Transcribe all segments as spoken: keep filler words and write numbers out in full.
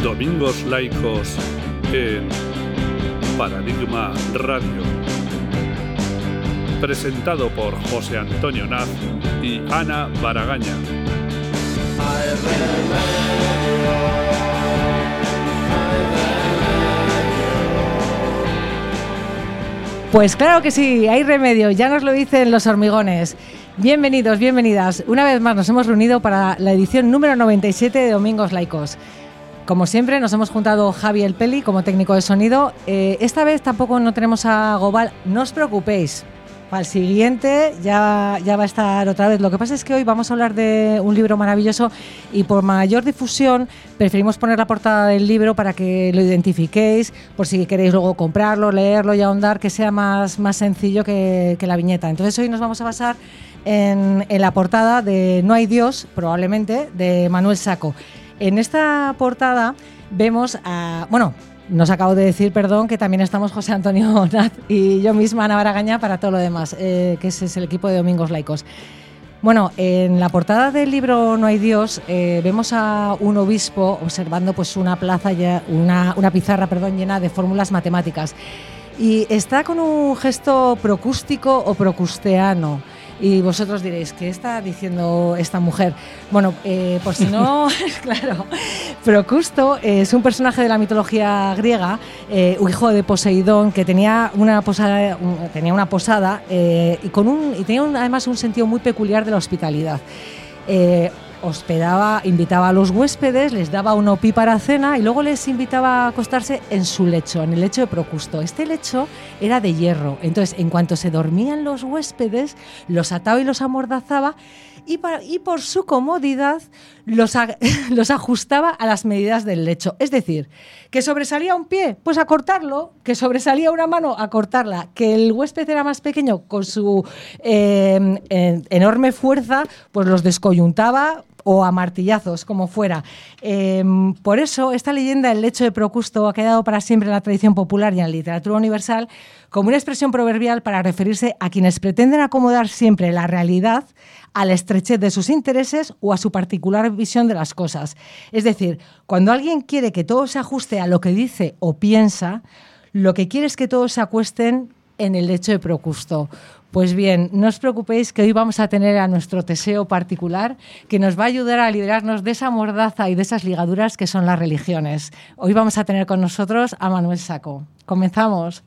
Domingos Laicos en Paradigma Radio. Presentado por José Antonio Naz y Ana Baragaña. Pues claro que sí, hay remedio, ya nos lo dicen los hormigones. Bienvenidos, bienvenidas. Una vez más nos hemos reunido para la edición número noventa y siete de Domingos Laicos. Como siempre, nos hemos juntado Javi el Peli como técnico de sonido. Eh, esta vez tampoco no tenemos a Gobal, no os preocupéis. Para el siguiente ya, ya va a estar otra vez. Lo que pasa es que hoy vamos a hablar de un libro maravilloso y por mayor difusión preferimos poner la portada del libro para que lo identifiquéis, por si queréis luego comprarlo, leerlo y ahondar, que sea más, más sencillo que, que la viñeta. Entonces hoy nos vamos a basar en, en la portada de No hay Dios, probablemente, de Manuel Saco. En esta portada vemos a... bueno, nos acabo de decir, perdón, que también estamos José Antonio Naz y yo misma, Ana Baragaña, para todo lo demás, eh, que ese es el equipo de Domingos Laicos. Bueno, en la portada del libro No hay Dios eh, vemos a un obispo observando pues una plaza, ya, una, una pizarra perdón, llena de fórmulas matemáticas y está con un gesto procústico o procusteano. Y vosotros diréis, ¿qué está diciendo esta mujer? Bueno, eh, por si no, claro, Procusto es un personaje de la mitología griega, eh, hijo de Poseidón, que tenía una posada, un, tenía una posada eh, y, con un, y tenía un, además un sentido muy peculiar de la hospitalidad. Eh, hospedaba, invitaba a los huéspedes, les daba una opípara cena y luego les invitaba a acostarse en su lecho, en el lecho de Procusto. Este lecho era de hierro, entonces en cuanto se dormían los huéspedes, los ataba y los amordazaba y, para, y por su comodidad los, a, los ajustaba a las medidas del lecho. Es decir, que sobresalía un pie, pues a cortarlo, que sobresalía una mano, a cortarla, que el huésped era más pequeño, con su eh, eh, enorme fuerza, pues los descoyuntaba o a martillazos, como fuera. Eh, por eso, esta leyenda del lecho de Procusto ha quedado para siempre en la tradición popular y en la literatura universal como una expresión proverbial para referirse a quienes pretenden acomodar siempre la realidad a la estrechez de sus intereses o a su particular visión de las cosas. Es decir, cuando alguien quiere que todo se ajuste a lo que dice o piensa, lo que quiere es que todos se acuesten en el lecho de Procusto. Pues bien, no os preocupéis que hoy vamos a tener a nuestro Teseo particular que nos va a ayudar a liberarnos de esa mordaza y de esas ligaduras que son las religiones. Hoy vamos a tener con nosotros a Manuel Saco. Comenzamos.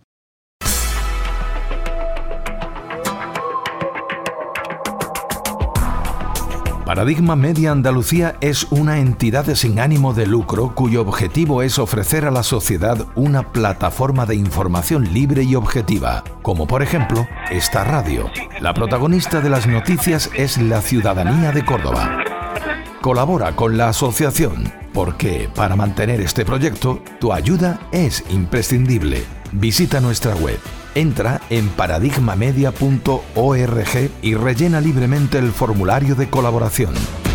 Paradigma Media Andalucía es una entidad sin ánimo de lucro cuyo objetivo es ofrecer a la sociedad una plataforma de información libre y objetiva, como por ejemplo esta radio. La protagonista de las noticias es la ciudadanía de Córdoba. Colabora con la asociación, porque para mantener este proyecto, tu ayuda es imprescindible. Visita nuestra web. Entra en paradigma media punto org y rellena libremente el formulario de colaboración.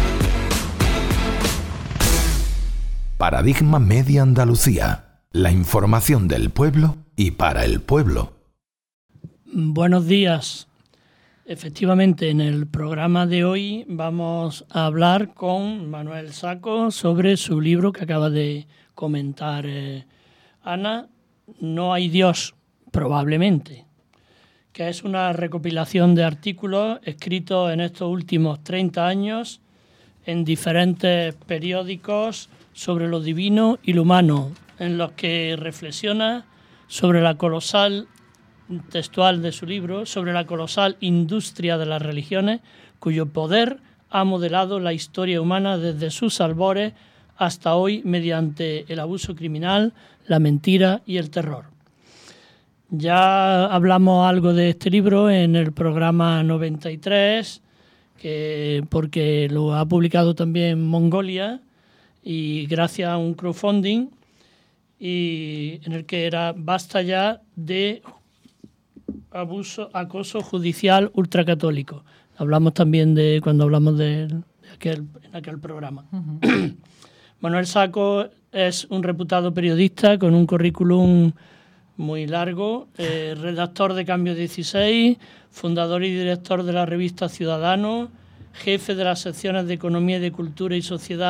Paradigma Media Andalucía. La información del pueblo y para el pueblo. Buenos días. Efectivamente, en el programa de hoy vamos a hablar con Manuel Saco sobre su libro que acaba de comentar eh, Ana, No hay Dios. Probablemente, que es una recopilación de artículos escritos en estos últimos treinta años en diferentes periódicos sobre lo divino y lo humano, en los que reflexiona sobre la colosal, textual de su libro, sobre la colosal industria de las religiones, cuyo poder ha modelado la historia humana desde sus albores hasta hoy mediante el abuso criminal, la mentira y el terror. Ya hablamos algo de este libro en el programa noventa y tres, que, porque lo ha publicado también Mongolia y gracias a un crowdfunding, y en el que era basta ya de abuso, acoso judicial ultracatólico. Hablamos también de cuando hablamos de, de aquel, en aquel programa. Uh-huh. Manuel Saco es un reputado periodista con un currículum muy largo, eh, redactor de Cambio dieciséis, fundador y director de la revista Ciudadanos, jefe de las secciones de Economía y de Cultura y Sociedad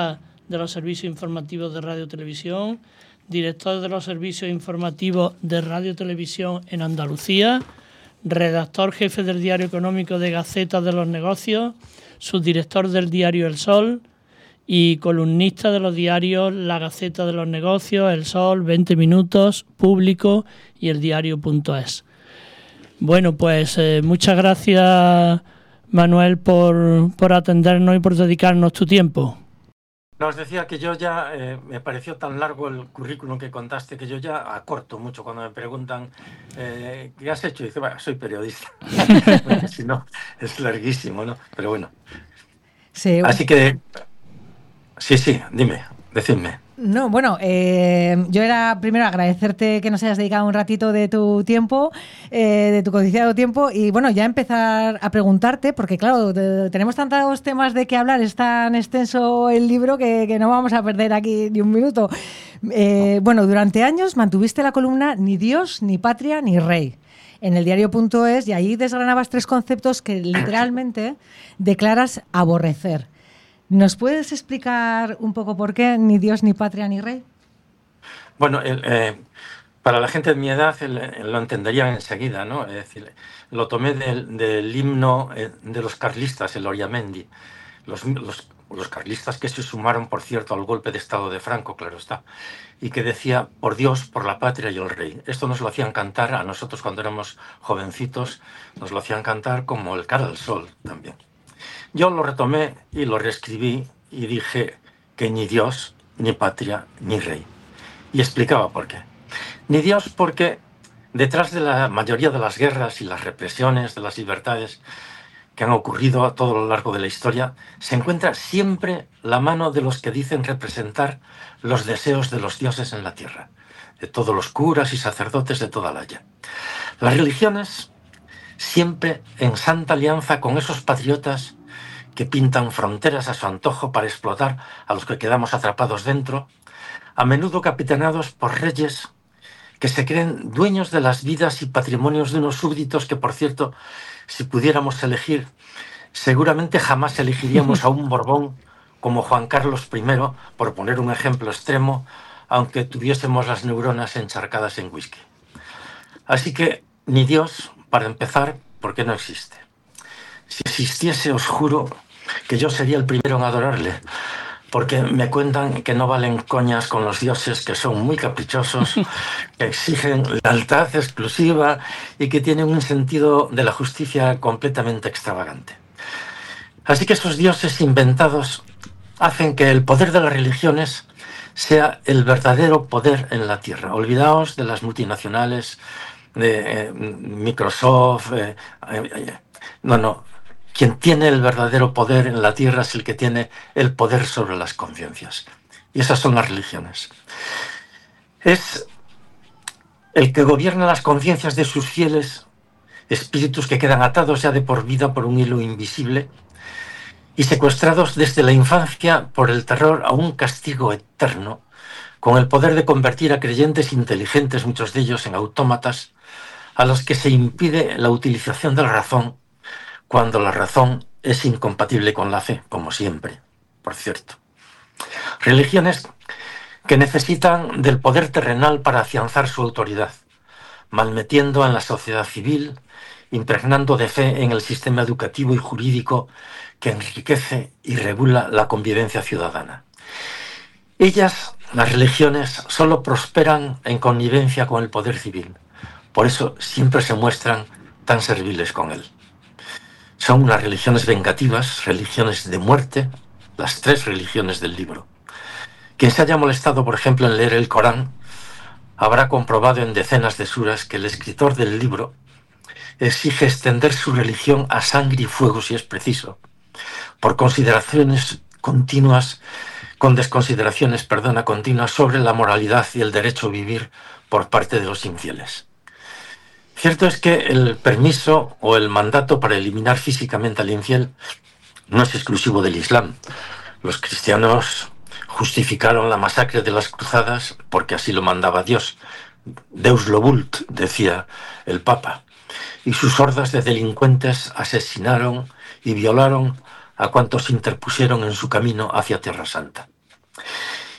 de los servicios informativos de Radio Televisión, director de los servicios informativos de Radio Televisión en Andalucía, redactor jefe del Diario Económico de Gaceta de los Negocios, subdirector del diario El Sol y columnista de los diarios La Gaceta de los Negocios, El Sol, veinte minutos, Público y el diario punto es. Bueno, pues eh, muchas gracias, Manuel, por, por atendernos y por dedicarnos tu tiempo. No, os decía que yo ya, eh, me pareció tan largo el currículum que contaste que yo ya acorto mucho cuando me preguntan eh, ¿qué has hecho? Y dice, bueno, soy periodista. Bueno, si no, es larguísimo, ¿no? Pero bueno. Sí. Así que, sí, sí, dime, decidme. No, bueno, eh, yo era primero agradecerte que nos hayas dedicado un ratito de tu tiempo, eh, de tu codiciado tiempo, y bueno, ya empezar a preguntarte, porque claro, te, tenemos tantos temas de qué hablar, es tan extenso el libro que, que no vamos a perder aquí ni un minuto. Eh, bueno, durante años mantuviste la columna Ni Dios, ni Patria, ni Rey en el diario punto es, y ahí desgranabas tres conceptos que literalmente declaras aborrecer. ¿Nos puedes explicar un poco por qué ni Dios, ni patria, ni rey? Bueno, el, eh, para la gente de mi edad el, el, lo entenderían enseguida, ¿no? Es decir, lo tomé del, del himno eh, de los carlistas, el Oriamendi. Los, los, los carlistas que se sumaron, por cierto, al golpe de Estado de Franco, claro está, y que decía, por Dios, por la patria y el rey. Esto nos lo hacían cantar a nosotros cuando éramos jovencitos, nos lo hacían cantar como el Cara al Sol también. Yo lo retomé y lo reescribí y dije que ni Dios, ni patria, ni rey. Y explicaba por qué. Ni Dios porque detrás de la mayoría de las guerras y las represiones de las libertades que han ocurrido a todo lo largo de la historia, se encuentra siempre la mano de los que dicen representar los deseos de los dioses en la tierra, de todos los curas y sacerdotes de toda la Haya. Las religiones siempre en santa alianza con esos patriotas que pintan fronteras a su antojo para explotar a los que quedamos atrapados dentro, a menudo capitaneados por reyes que se creen dueños de las vidas y patrimonios de unos súbditos que, por cierto, si pudiéramos elegir, seguramente jamás elegiríamos a un Borbón como Juan Carlos primero, por poner un ejemplo extremo, aunque tuviésemos las neuronas encharcadas en whisky. Así que, ni Dios, para empezar, porque no existe. Si existiese, os juro que yo sería el primero en adorarle, porque me cuentan que no valen coñas con los dioses, que son muy caprichosos, que exigen lealtad exclusiva y que tienen un sentido de la justicia completamente extravagante. Así que esos dioses inventados hacen que el poder de las religiones sea el verdadero poder en la tierra. Olvidaos de las multinacionales, de eh, Microsoft, eh, eh, no, no. Quien tiene el verdadero poder en la tierra es el que tiene el poder sobre las conciencias. Y esas son las religiones. Es el que gobierna las conciencias de sus fieles, espíritus que quedan atados ya de por vida por un hilo invisible y secuestrados desde la infancia por el terror a un castigo eterno, con el poder de convertir a creyentes inteligentes, muchos de ellos, en autómatas, a los que se impide la utilización de la razón, cuando la razón es incompatible con la fe, como siempre, por cierto. Religiones que necesitan del poder terrenal para afianzar su autoridad, malmetiendo en la sociedad civil, impregnando de fe en el sistema educativo y jurídico que enriquece y regula la convivencia ciudadana. Ellas, las religiones, solo prosperan en connivencia con el poder civil. Por eso siempre se muestran tan serviles con él. Son unas religiones vengativas, religiones de muerte, las tres religiones del libro. Quien se haya molestado, por ejemplo, en leer el Corán, habrá comprobado en decenas de suras que el escritor del libro exige extender su religión a sangre y fuego si es preciso, por consideraciones continuas, con desconsideraciones, perdona, continuas sobre la moralidad y el derecho a vivir por parte de los infieles. Cierto es que el permiso o el mandato para eliminar físicamente al infiel no es exclusivo del Islam. Los cristianos justificaron la masacre de las cruzadas porque así lo mandaba Dios. Deus lo vult, decía el Papa. Y sus hordas de delincuentes asesinaron y violaron a cuantos interpusieron en su camino hacia Tierra Santa.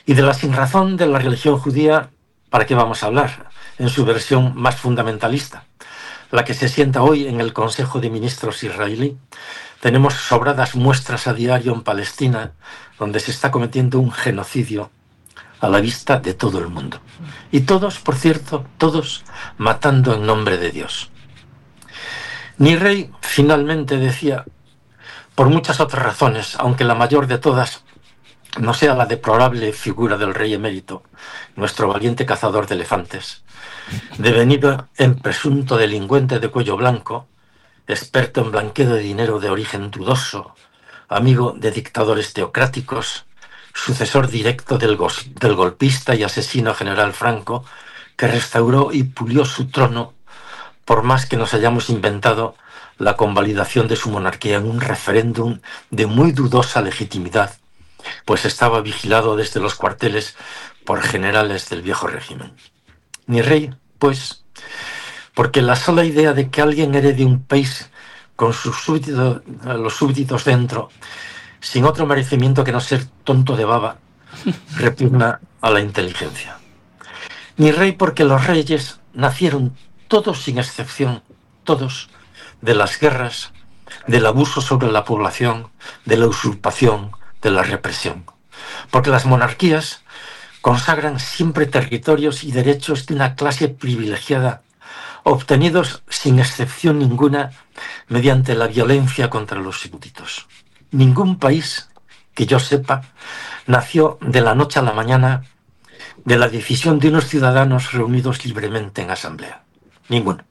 Y de la sinrazón de la religión judía, ¿para qué vamos a hablar? En su versión más fundamentalista, la que se sienta hoy en el Consejo de Ministros israelí. Tenemos sobradas muestras a diario en Palestina, donde se está cometiendo un genocidio a la vista de todo el mundo. Y todos, por cierto, todos matando en nombre de Dios. Nirey finalmente decía, por muchas otras razones, aunque la mayor de todas no sea la deplorable figura del rey emérito, nuestro valiente cazador de elefantes, devenido en presunto delincuente de cuello blanco, experto en blanqueo de dinero de origen dudoso, amigo de dictadores teocráticos, sucesor directo del, del golpista y asesino general Franco, que restauró y pulió su trono, por más que nos hayamos inventado la convalidación de su monarquía en un referéndum de muy dudosa legitimidad, pues estaba vigilado desde los cuarteles por generales del viejo régimen. Nirey, pues, porque la sola idea de que alguien herede un país con sus súbditos, los súbditos dentro, sin otro merecimiento que no ser tonto de baba, repugna a la inteligencia. Nirey porque los reyes nacieron todos sin excepción, todos, de las guerras, del abuso sobre la población, de la usurpación, de la represión. Porque las monarquías consagran siempre territorios y derechos de una clase privilegiada, obtenidos sin excepción ninguna mediante la violencia contra los súbditos. Ningún país, que yo sepa, nació de la noche a la mañana de la decisión de unos ciudadanos reunidos libremente en asamblea. Ninguno.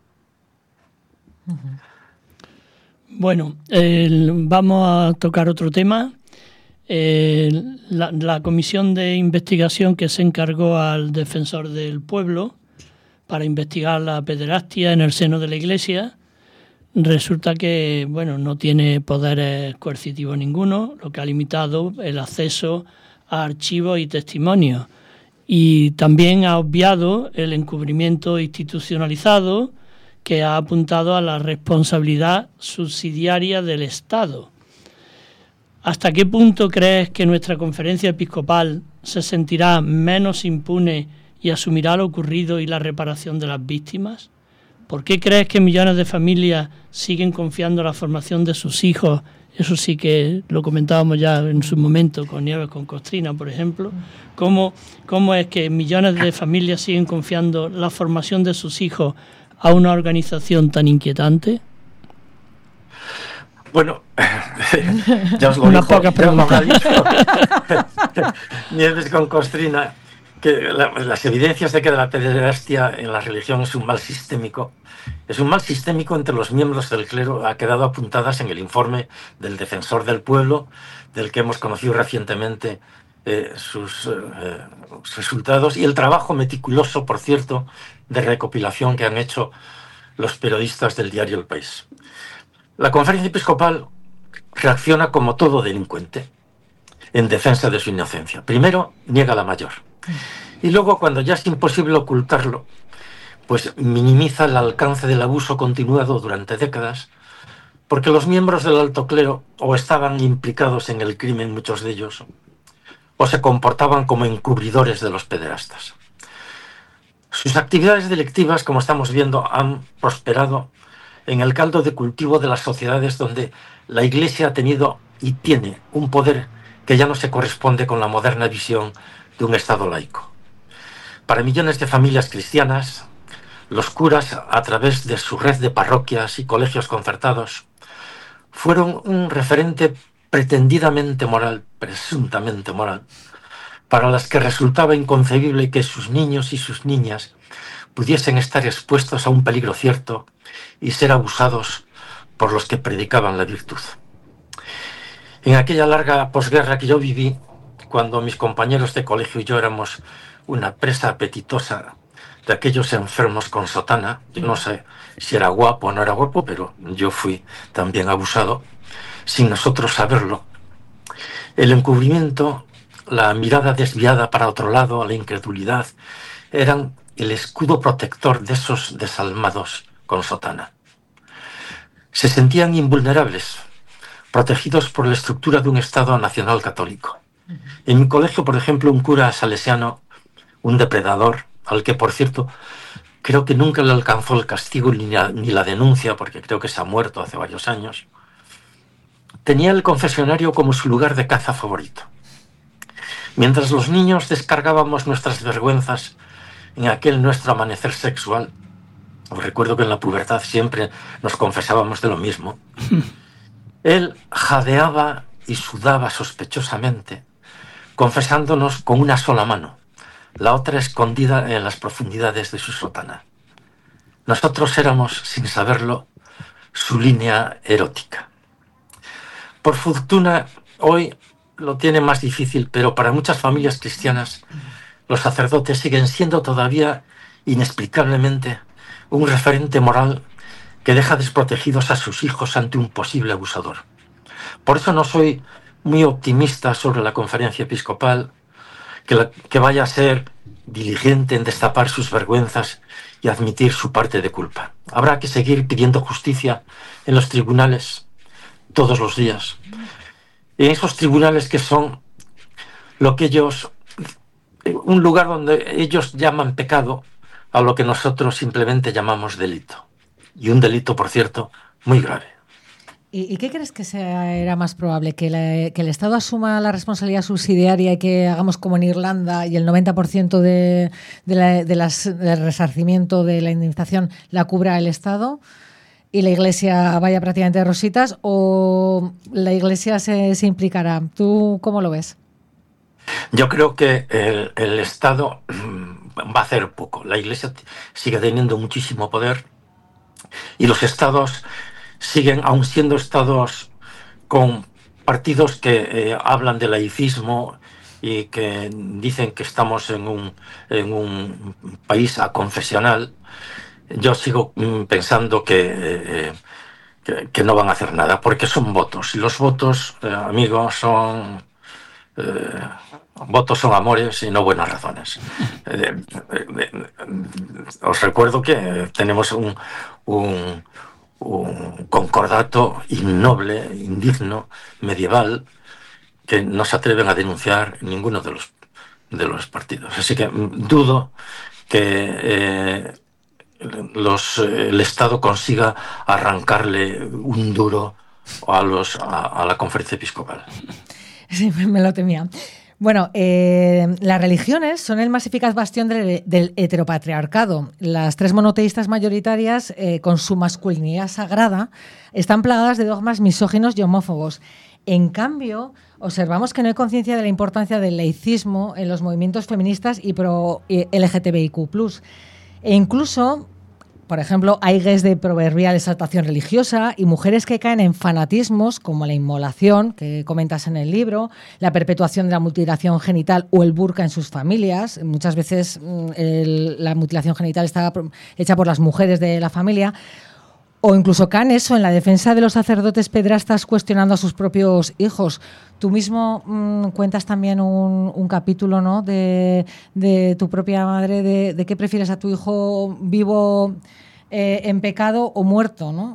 Bueno, eh, vamos a tocar otro tema. Eh, la, la comisión de investigación que se encargó al defensor del pueblo para investigar la pederastia en el seno de la Iglesia, resulta que, bueno, no tiene poderes coercitivos ninguno, lo que ha limitado el acceso a archivos y testimonios. Y también ha obviado el encubrimiento institucionalizado que ha apuntado a la responsabilidad subsidiaria del Estado. ¿Hasta qué punto crees que nuestra conferencia episcopal se sentirá menos impune y asumirá lo ocurrido y la reparación de las víctimas? ¿Por qué crees que millones de familias siguen confiando en la formación de sus hijos? Eso sí que lo comentábamos ya en su momento con Nieves con Costrina, por ejemplo. ¿Cómo, cómo es que millones de familias siguen confiando la formación de sus hijos a una organización tan inquietante? Bueno, ya os lo Una dijo, poca ya os lo habrá pregunta. dicho Nieves con Costrina, que la, las evidencias de que la pederastia en la religión es un mal sistémico, es un mal sistémico entre los miembros del clero, ha quedado apuntadas en el informe del Defensor del Pueblo, del que hemos conocido recientemente eh, sus eh, resultados, y el trabajo meticuloso, por cierto, de recopilación que han hecho los periodistas del diario El País. La Conferencia Episcopal reacciona como todo delincuente en defensa de su inocencia. Primero, niega la mayor. Y luego, cuando ya es imposible ocultarlo, pues minimiza el alcance del abuso continuado durante décadas, porque los miembros del alto clero o estaban implicados en el crimen, muchos de ellos, o se comportaban como encubridores de los pederastas. Sus actividades delictivas, como estamos viendo, han prosperado en el caldo de cultivo de las sociedades donde la Iglesia ha tenido y tiene un poder que ya no se corresponde con la moderna visión de un Estado laico. Para millones de familias cristianas, los curas, a través de su red de parroquias y colegios concertados, fueron un referente pretendidamente moral, presuntamente moral, para las que resultaba inconcebible que sus niños y sus niñas pudiesen estar expuestos a un peligro cierto y ser abusados por los que predicaban la virtud. En aquella larga posguerra que yo viví, cuando mis compañeros de colegio y yo éramos una presa apetitosa de aquellos enfermos con sotana, yo no sé si era guapo o no era guapo, pero yo fui también abusado, sin nosotros saberlo. El encubrimiento, la mirada desviada para otro lado, la incredulidad, eran el escudo protector de esos desalmados con sotana. Se sentían invulnerables, protegidos por la estructura de un Estado nacional católico. En mi colegio, por ejemplo, un cura salesiano, un depredador, al que, por cierto, creo que nunca le alcanzó el castigo ni la, ni la denuncia, porque creo que se ha muerto hace varios años, tenía el confesionario como su lugar de caza favorito. Mientras los niños descargábamos nuestras vergüenzas en aquel nuestro amanecer sexual, os recuerdo que en la pubertad siempre nos confesábamos de lo mismo, él jadeaba y sudaba sospechosamente, confesándonos con una sola mano, la otra escondida en las profundidades de su sotana. Nosotros éramos, sin saberlo, su línea erótica. Por fortuna, hoy lo tiene más difícil, pero para muchas familias cristianas, los sacerdotes siguen siendo todavía, inexplicablemente, un referente moral que deja desprotegidos a sus hijos ante un posible abusador. Por eso no soy muy optimista sobre la conferencia episcopal, que, la, que vaya a ser diligente en destapar sus vergüenzas y admitir su parte de culpa. Habrá que seguir pidiendo justicia en los tribunales todos los días. En esos tribunales que son lo que ellos, un lugar donde ellos llaman pecado a lo que nosotros simplemente llamamos delito. Y un delito, por cierto, muy grave. ¿Y, y qué crees que sea, era más probable? ¿Que, la, ¿Que el Estado asuma la responsabilidad subsidiaria y que hagamos como en Irlanda y el noventa por ciento de, de la, de las, del resarcimiento de la indemnización la cubra el Estado y la Iglesia vaya prácticamente de rositas, o la Iglesia se, se implicará? ¿Tú cómo lo ves? Yo creo que el, el Estado va a hacer poco. La Iglesia sigue teniendo muchísimo poder y los estados siguen, aun siendo estados con partidos que eh, hablan de laicismo y que dicen que estamos en un, en un país aconfesional. Yo sigo mm, pensando que, eh, que, que no van a hacer nada, porque son votos. Y los votos, eh, amigos, son... Eh, votos son amores y no buenas razones. Eh, eh, eh, os recuerdo que tenemos un, un, un concordato innoble, indigno, medieval, que no se atreven a denunciar ninguno de los, de los partidos. Así que dudo que eh, los, el Estado consiga arrancarle un duro a, los, a, a la conferencia episcopal. Sí, me lo temía. Bueno, eh, las religiones son el más eficaz bastión del, del heteropatriarcado. Las tres monoteístas mayoritarias, eh, con su masculinidad sagrada, están plagadas de dogmas misóginos y homófobos. En cambio, observamos que no hay conciencia de la importancia del laicismo en los movimientos feministas y pro L G T B I Q plus. E incluso, por ejemplo, hay gays de proverbial exaltación religiosa y mujeres que caen en fanatismos como la inmolación, que comentas en el libro, la perpetuación de la mutilación genital o el burka en sus familias. Muchas veces el, la mutilación genital está hecha por las mujeres de la familia. O incluso caen eso en la defensa de los sacerdotes pedrastas cuestionando a sus propios hijos. Tú mismo mmm, cuentas también un, un capítulo, ¿no?, de, de tu propia madre, de, de qué prefieres a tu hijo vivo eh, en pecado o muerto, ¿no?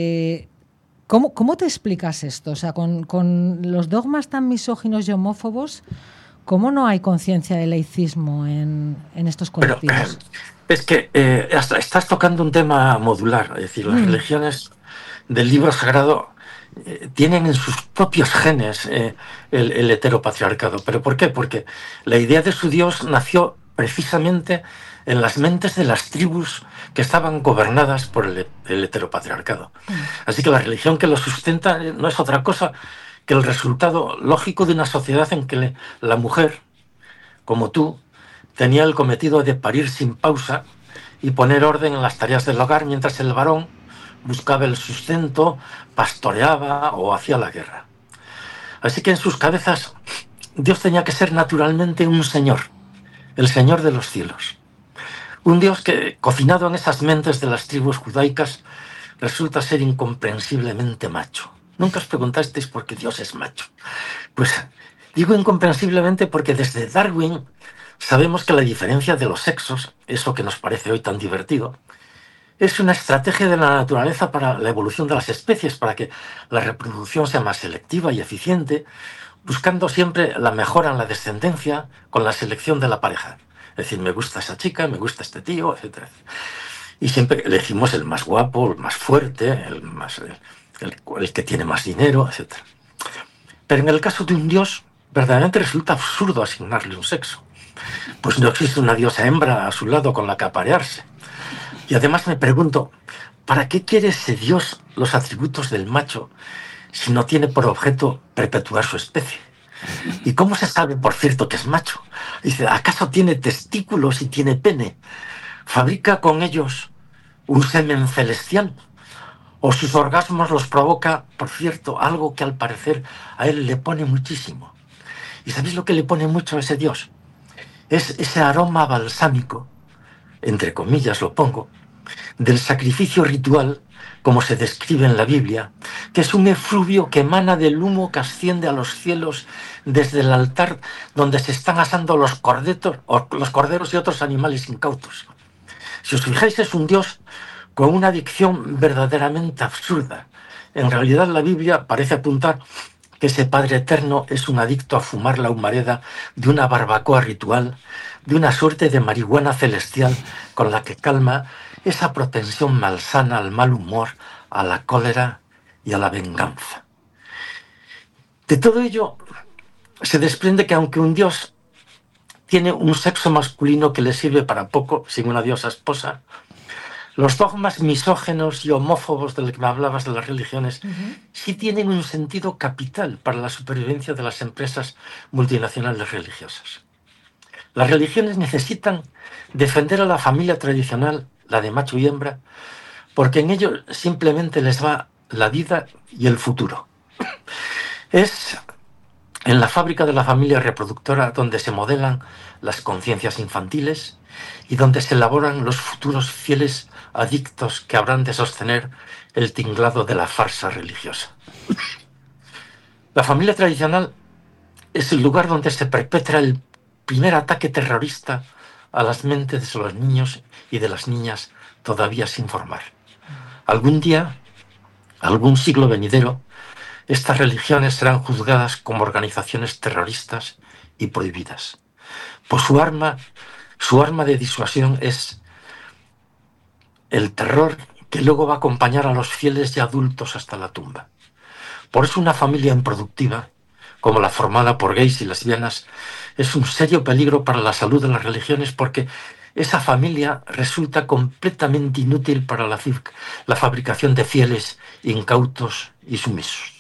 Y ¿cómo, ¿Cómo te explicas esto? O sea, con, con los dogmas tan misóginos y homófobos, ¿cómo no hay conciencia del laicismo en, en estos colectivos? Pero, es que eh, estás tocando un tema modular, es decir, las mm. religiones del libro sagrado eh, tienen en sus propios genes eh, el, el heteropatriarcado. ¿Pero por qué? Porque la idea de su Dios nació precisamente en las mentes de las tribus que estaban gobernadas por el, el heteropatriarcado. Mm. Así que la religión que lo sustenta no es otra cosa que el resultado lógico de una sociedad en que la mujer, como tú, tenía el cometido de parir sin pausa y poner orden en las tareas del hogar, mientras el varón buscaba el sustento, pastoreaba o hacía la guerra. Así que en sus cabezas Dios tenía que ser naturalmente un señor, el Señor de los cielos. Un Dios que, cocinado en esas mentes de las tribus judaicas, resulta ser incomprensiblemente macho. Nunca os preguntasteis por qué Dios es macho. Pues digo incomprensiblemente porque desde Darwin sabemos que la diferencia de los sexos, eso que nos parece hoy tan divertido, es una estrategia de la naturaleza para la evolución de las especies, para que la reproducción sea más selectiva y eficiente, buscando siempre la mejora en la descendencia con la selección de la pareja. Es decir, me gusta esa chica, me gusta este tío, etcétera. Y siempre elegimos el más guapo, el más fuerte, el, más, el, el, el que tiene más dinero, etcétera. Pero en el caso de un dios, verdaderamente resulta absurdo asignarle un sexo. Pues no existe una diosa hembra a su lado con la que aparearse. Y además me pregunto, ¿para qué quiere ese dios los atributos del macho si no tiene por objeto perpetuar su especie? ¿Y cómo se sabe, por cierto, que es macho? Dice, ¿acaso tiene testículos y tiene pene? ¿Fabrica con ellos un semen celestial? ¿O sus orgasmos los provoca, por cierto, algo que al parecer a él le pone muchísimo? ¿Y sabéis lo que le pone mucho a ese dios? Es ese aroma balsámico, entre comillas lo pongo, del sacrificio ritual, como se describe en la Biblia, que es un efluvio que emana del humo que asciende a los cielos desde el altar donde se están asando los cordetos, los corderos y otros animales incautos. Si os fijáis, es un dios con una dicción verdaderamente absurda. En realidad la Biblia parece apuntar que ese Padre Eterno es un adicto a fumar la humareda de una barbacoa ritual, de una suerte de marihuana celestial con la que calma esa propensión malsana al mal humor, a la cólera y a la venganza. De todo ello se desprende que aunque un dios tiene un sexo masculino que le sirve para poco, sin una diosa esposa, los dogmas misógenos y homófobos de los que me hablabas de las religiones uh-huh. sí tienen un sentido capital para la supervivencia de las empresas multinacionales religiosas. Las religiones necesitan defender a la familia tradicional, la de macho y hembra, porque en ello simplemente les va la vida y el futuro. Es en la fábrica de la familia reproductora donde se modelan las conciencias infantiles y donde se elaboran los futuros fieles adictos que habrán de sostener el tinglado de la farsa religiosa. La familia tradicional es el lugar donde se perpetra el primer ataque terrorista a las mentes de los niños y de las niñas todavía sin formar. Algún día, algún siglo venidero, estas religiones serán juzgadas como organizaciones terroristas y prohibidas. Pues su arma, su arma de disuasión es el terror que luego va a acompañar a los fieles y adultos hasta la tumba. Por eso una familia improductiva, como la formada por gays y lesbianas, es un serio peligro para la salud de las religiones, porque esa familia resulta completamente inútil para la, la fabricación de fieles, incautos y sumisos.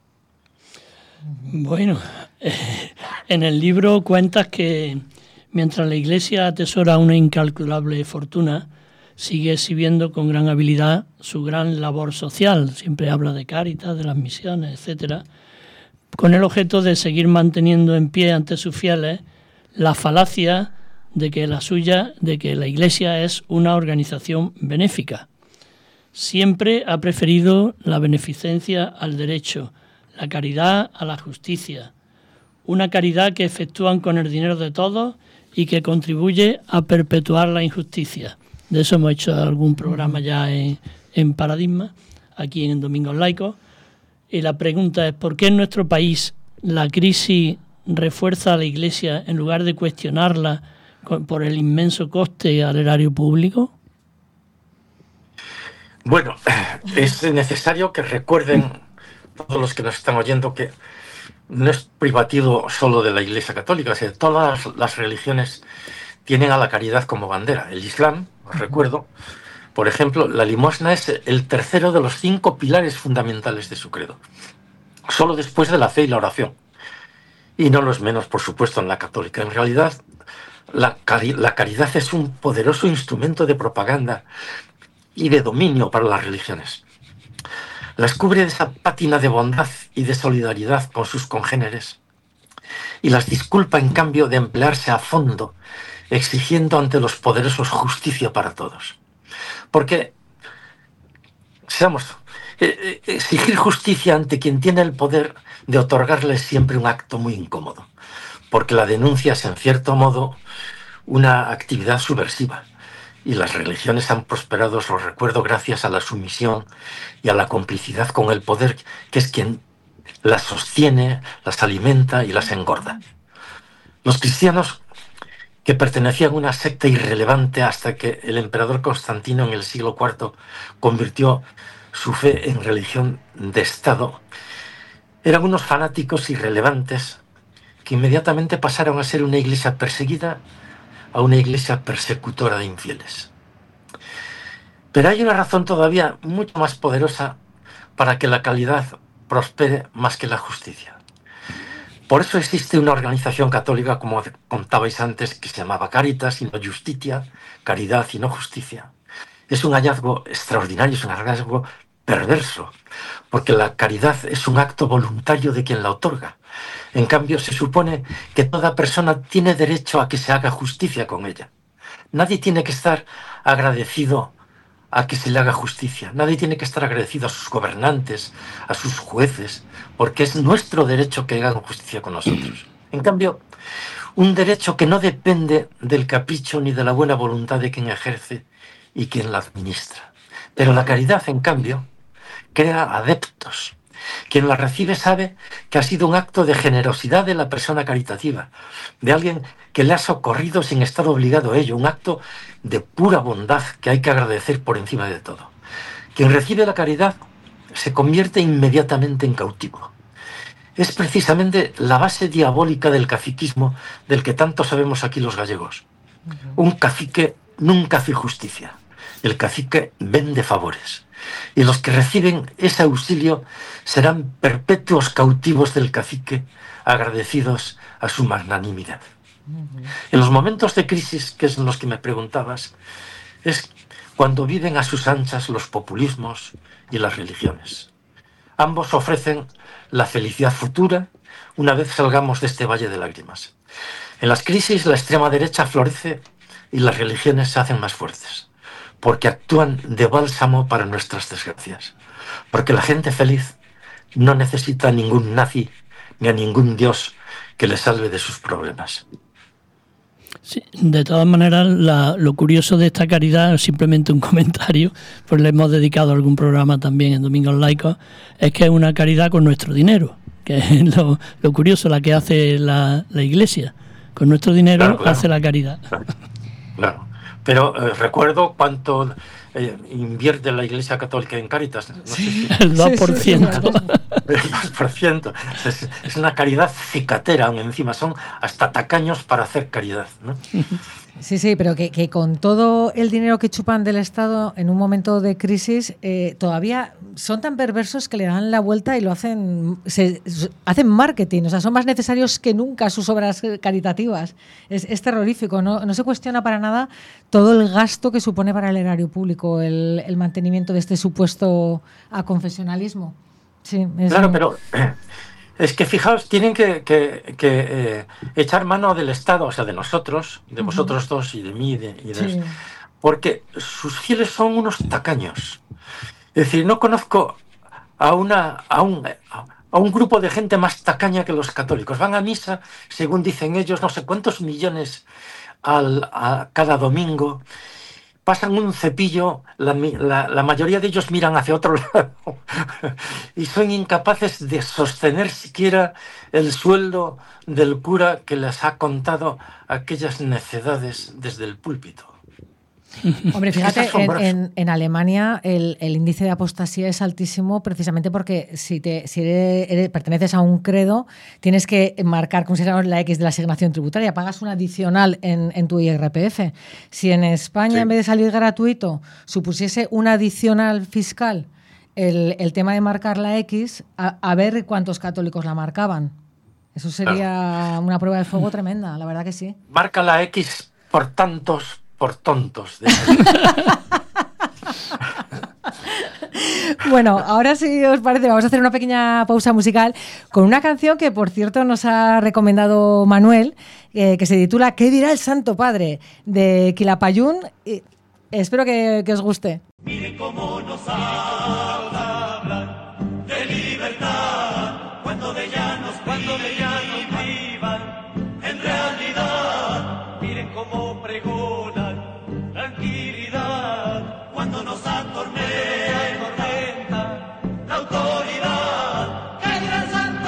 Bueno, eh, en el libro cuentas que mientras la Iglesia atesora una incalculable fortuna, sigue exhibiendo con gran habilidad su gran labor social. Siempre habla de Cáritas, de las misiones, etcétera, con el objeto de seguir manteniendo en pie ante sus fieles la falacia de que la suya, de que la Iglesia es una organización benéfica. Siempre ha preferido la beneficencia al derecho, la caridad a la justicia, una caridad que efectúan con el dinero de todos y que contribuye a perpetuar la injusticia. De eso hemos hecho algún programa ya en, en Paradigma, aquí en Domingos Laicos. Y la pregunta es, ¿por qué en nuestro país la crisis refuerza a la Iglesia en lugar de cuestionarla por el inmenso coste al erario público? Bueno, es necesario que recuerden todos los que nos están oyendo que no es privativo solo de la Iglesia Católica, o sea, todas las religiones tienen a la caridad como bandera. El Islam, os recuerdo, por ejemplo, la limosna es el tercero de los cinco pilares fundamentales de su credo, solo después de la fe y la oración. Y no los menos, por supuesto, en la católica. En realidad, la, cari- la caridad es un poderoso instrumento de propaganda y de dominio para las religiones. Las cubre de esa pátina de bondad y de solidaridad con sus congéneres y las disculpa, en cambio, de emplearse a fondo, exigiendo ante los poderosos justicia para todos. Porque, seamos, eh, eh, exigir justicia ante quien tiene el poder de otorgarle es siempre un acto muy incómodo, porque la denuncia es, en cierto modo, una actividad subversiva. Y las religiones han prosperado, os lo recuerdo, gracias a la sumisión y a la complicidad con el poder, que es quien las sostiene, las alimenta y las engorda. Los cristianos, que pertenecían a una secta irrelevante hasta que el emperador Constantino en el siglo cuarto convirtió su fe en religión de Estado, eran unos fanáticos irrelevantes que inmediatamente pasaron a ser una iglesia perseguida a una iglesia persecutora de infieles. Pero hay una razón todavía mucho más poderosa para que la caridad prospere más que la justicia. Por eso existe una organización católica, como contabais antes, que se llamaba Caritas y no Justitia, caridad y no justicia. Es un hallazgo extraordinario, es un hallazgo perverso, porque la caridad es un acto voluntario de quien la otorga. En cambio, se supone que toda persona tiene derecho a que se haga justicia con ella. Nadie tiene que estar agradecido a que se le haga justicia. Nadie tiene que estar agradecido a sus gobernantes, a sus jueces, porque es nuestro derecho que hagan justicia con nosotros. En cambio, un derecho que no depende del capricho ni de la buena voluntad de quien ejerce y quien la administra. Pero la caridad, en cambio, crea adeptos. Quien la recibe sabe que ha sido un acto de generosidad de la persona caritativa, de alguien que le ha socorrido sin estar obligado a ello, un acto de pura bondad que hay que agradecer por encima de todo. Quien recibe la caridad se convierte inmediatamente en cautivo. Es precisamente la base diabólica del caciquismo del que tanto sabemos aquí los gallegos. Un cacique nunca hace justicia. El cacique vende favores. Y los que reciben ese auxilio serán perpetuos cautivos del cacique, agradecidos a su magnanimidad. En los momentos de crisis, que es en los que me preguntabas, es cuando viven a sus anchas los populismos y las religiones. Ambos ofrecen la felicidad futura una vez salgamos de este valle de lágrimas. En las crisis la extrema derecha florece y las religiones se hacen más fuertes, porque actúan de bálsamo para nuestras desgracias. Porque la gente feliz no necesita a ningún nazi ni a ningún dios que le salve de sus problemas. Sí, de todas maneras, la, lo curioso de esta caridad, simplemente un comentario, pues le hemos dedicado algún programa también en Domingos Laicos, es que es una caridad con nuestro dinero, que es lo, lo curioso, la que hace la, la Iglesia. Con nuestro dinero claro, claro. hace la caridad. Claro. claro. Pero eh, recuerdo cuánto eh, invierte la Iglesia Católica en Cáritas. No sí, sé si... El dos por ciento. El dos por ciento. Es, es una caridad cicatera, aún encima. Son hasta tacaños para hacer caridad, ¿no? Sí, sí, pero que, que con todo el dinero que chupan del Estado en un momento de crisis, eh, todavía son tan perversos que le dan la vuelta y lo hacen, se, hacen marketing, o sea, son más necesarios que nunca sus obras caritativas. Es, es terrorífico, ¿no? No se cuestiona para nada todo el gasto que supone para el erario público el, el mantenimiento de este supuesto aconfesionalismo. Sí, es claro, un... pero... Es que fijaos, tienen que, que, que eh, echar mano del Estado, o sea, de nosotros, de vosotros uh-huh. dos y de mí, de, y de sí. porque sus fieles son unos tacaños. Es decir, no conozco a, una, a, un, a un grupo de gente más tacaña que los católicos. Van a misa, según dicen ellos, no sé cuántos millones al, a cada domingo. Pasan un cepillo, la, la, la mayoría de ellos miran hacia otro lado y son incapaces de sostener siquiera el sueldo del cura que les ha contado aquellas necedades desde el púlpito. Hombre, fíjate, en, en, en Alemania el, el índice de apostasía es altísimo precisamente porque si, te, si eres, eres, perteneces a un credo tienes que marcar, como se llama, la X de la asignación tributaria, pagas un adicional en, en tu I R P F. Si en España, sí. en vez de salir gratuito, supusiese un adicional fiscal el, el tema de marcar la X, a, a ver cuántos católicos la marcaban. Eso sería claro. una prueba de fuego tremenda, la verdad que sí. Marca la X por tantos... por tontos. Bueno, ahora si os parece vamos a hacer una pequeña pausa musical con una canción que por cierto nos ha recomendado Manuel, eh, que se titula ¿Qué dirá el Santo Padre? De Quilapayún. Y espero que, que os guste. Miren cómo nos hablan de libertad cuando de llanos, cuando de llanos vivan en realidad. Miren cómo pregonan tranquilidad cuando nos atormenta, atormenta la autoridad. ¡Que dirá el Santo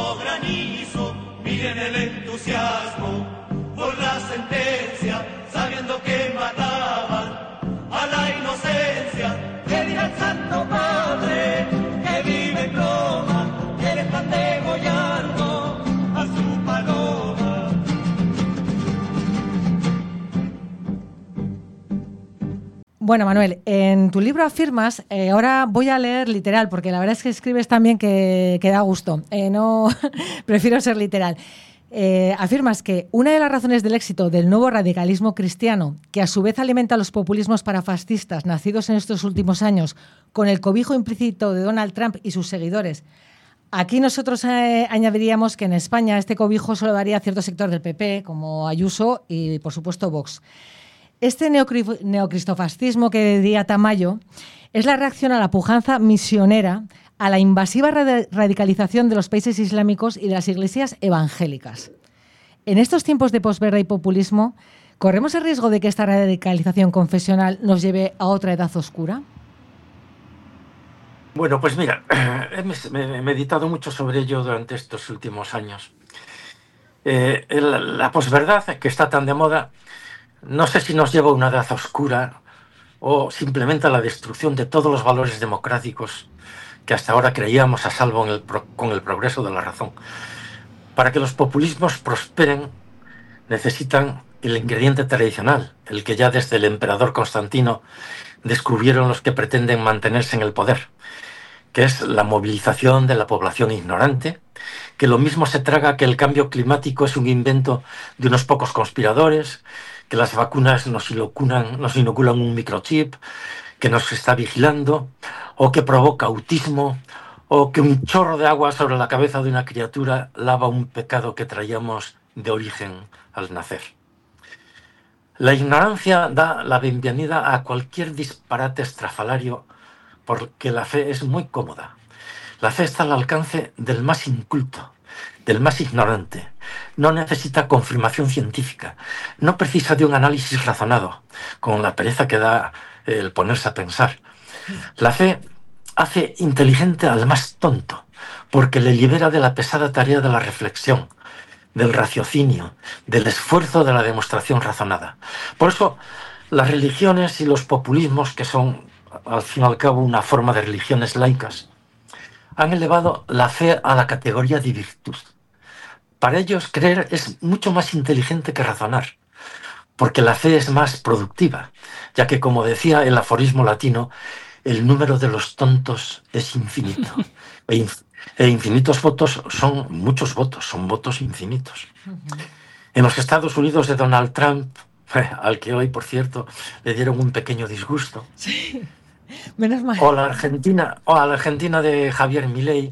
como granizo, miren el entusiasmo por la sentencia, sabiendo que mataban a la inocencia. ¿Qué dirá el Santo Padre que vive en Roma, que le están degollando a su paloma? Bueno, Manuel, en tu libro afirmas, eh, ahora voy a leer literal, porque la verdad es que escribes tan bien que, que da gusto. Eh, no, prefiero ser literal. Eh, afirmas que una de las razones del éxito del nuevo radicalismo cristiano, que a su vez alimenta los populismos parafascistas nacidos en estos últimos años con el cobijo implícito de Donald Trump y sus seguidores, aquí nosotros eh, añadiríamos que en España este cobijo solo daría a cierto sector del P P, como Ayuso y, por supuesto, Vox. Este neocri- neocristofascismo que diría Tamayo es la reacción a la pujanza misionera, a la invasiva rad- radicalización de los países islámicos y de las iglesias evangélicas. En estos tiempos de posverdad y populismo, ¿corremos el riesgo de que esta radicalización confesional nos lleve a otra edad oscura? Bueno, pues mira, he meditado mucho sobre ello durante estos últimos años. Eh, el, la posverdad, que está tan de moda, no sé si nos lleva a una edad oscura o simplemente a la destrucción de todos los valores democráticos que hasta ahora creíamos a salvo en el pro, con el progreso de la razón. Para que los populismos prosperen, necesitan el ingrediente tradicional, el que ya desde el emperador Constantino descubrieron los que pretenden mantenerse en el poder, que es la movilización de la población ignorante, que lo mismo se traga que el cambio climático es un invento de unos pocos conspiradores, que las vacunas nos inoculan, nos inoculan un microchip, que nos está vigilando, o que provoca autismo, o que un chorro de agua sobre la cabeza de una criatura lava un pecado que traíamos de origen al nacer. La ignorancia da la bienvenida a cualquier disparate estrafalario porque la fe es muy cómoda. La fe está al alcance del más inculto, del más ignorante. No necesita confirmación científica, no precisa de un análisis razonado, con la pereza que da el ponerse a pensar. La fe hace inteligente al más tonto, porque le libera de la pesada tarea de la reflexión, del raciocinio, del esfuerzo de la demostración razonada. Por eso, las religiones y los populismos, que son al fin y al cabo una forma de religiones laicas, han elevado la fe a la categoría de virtud. Para ellos, creer es mucho más inteligente que razonar, porque la fe es más productiva, ya que, como decía el aforismo latino, el número de los tontos es infinito. E, inf- e infinitos votos son muchos votos, son votos infinitos. Uh-huh. En los Estados Unidos de Donald Trump, al que hoy, por cierto, le dieron un pequeño disgusto. Sí, menos mal. O la Argentina, o a la Argentina de Javier Milei.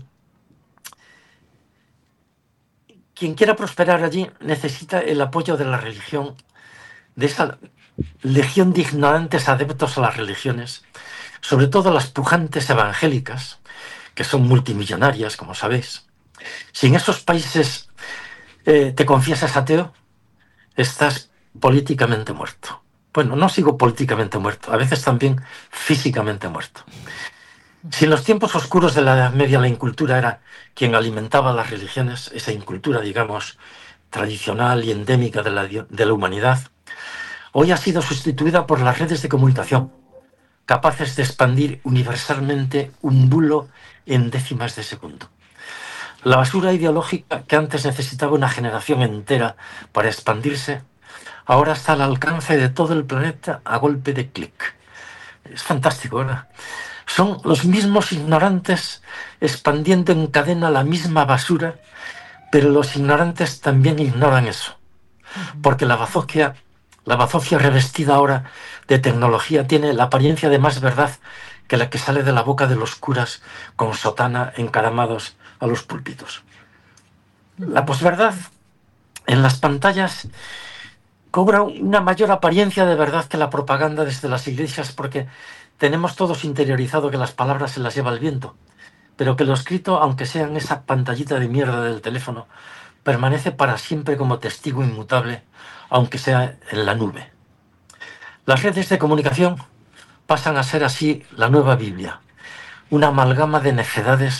Quien quiera prosperar allí necesita el apoyo de la religión, de esa legión de ignorantes adeptos a las religiones, sobre todo las pujantes evangélicas, que son multimillonarias, como sabéis. Si en esos países eh, te confiesas ateo, estás políticamente muerto. Bueno, no sigo políticamente muerto, a veces también físicamente muerto. Si en los tiempos oscuros de la Edad Media la incultura era quien alimentaba las religiones, esa incultura, digamos, tradicional y endémica de la, de la humanidad, hoy ha sido sustituida por las redes de comunicación, capaces de expandir universalmente un bulo en décimas de segundo. La basura ideológica que antes necesitaba una generación entera para expandirse, ahora está al alcance de todo el planeta a golpe de clic. Es fantástico, ¿verdad? Son los mismos ignorantes expandiendo en cadena la misma basura, pero los ignorantes también ignoran eso. Porque la bazofia, la bazofia revestida ahora de tecnología tiene la apariencia de más verdad que la que sale de la boca de los curas con sotana encaramados a los púlpitos. La posverdad en las pantallas cobra una mayor apariencia de verdad que la propaganda desde las iglesias, porque tenemos todos interiorizado que las palabras se las lleva el viento, pero que lo escrito, aunque sea en esa pantallita de mierda del teléfono, permanece para siempre como testigo inmutable, aunque sea en la nube. Las redes de comunicación pasan a ser así la nueva Biblia, una amalgama de necedades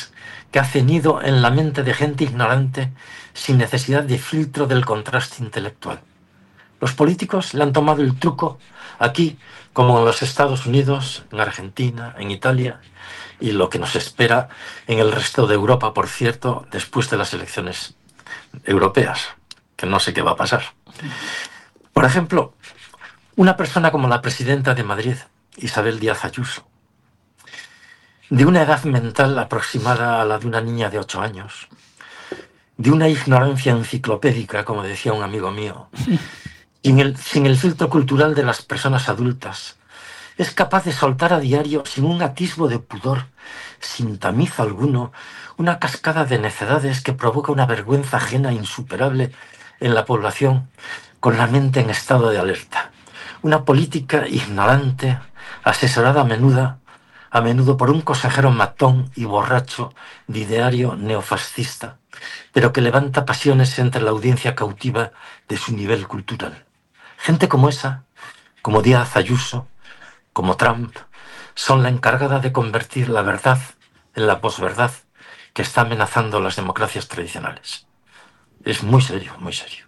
que ha cenido en la mente de gente ignorante sin necesidad de filtro del contraste intelectual. Los políticos le han tomado el truco aquí, como en los Estados Unidos, en Argentina, en Italia, y lo que nos espera en el resto de Europa, por cierto, después de las elecciones europeas, que no sé qué va a pasar. Por ejemplo, una persona como la presidenta de Madrid, Isabel Díaz Ayuso, de una edad mental aproximada a la de una niña de ocho años, de una ignorancia enciclopédica, como decía un amigo mío, sin el, sin el filtro cultural de las personas adultas, es capaz de soltar a diario, sin un atisbo de pudor, sin tamiz alguno, una cascada de necedades que provoca una vergüenza ajena insuperable en la población con la mente en estado de alerta. Una política ignorante, asesorada a menudo, a menudo por un consejero matón y borracho de ideario neofascista, pero que levanta pasiones entre la audiencia cautiva de su nivel cultural. Gente como esa, como Díaz Ayuso, como Trump, son la encargada de convertir la verdad en la posverdad que está amenazando las democracias tradicionales. Es muy serio, muy serio.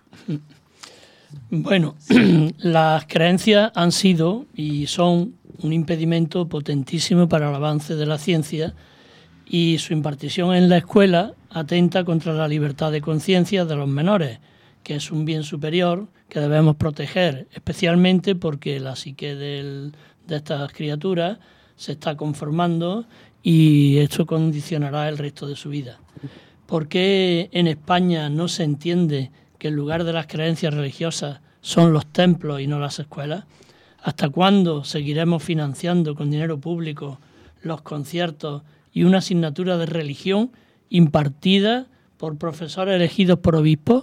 Bueno, las creencias han sido y son un impedimento potentísimo para el avance de la ciencia, y su impartición en la escuela atenta contra la libertad de conciencia de los menores, que es un bien superior que debemos proteger, especialmente porque la psique del, de estas criaturas se está conformando y esto condicionará el resto de su vida. ¿Por qué en España no se entiende que el lugar de las creencias religiosas son los templos y no las escuelas? ¿Hasta cuándo seguiremos financiando con dinero público los conciertos y una asignatura de religión impartida por profesores elegidos por obispos?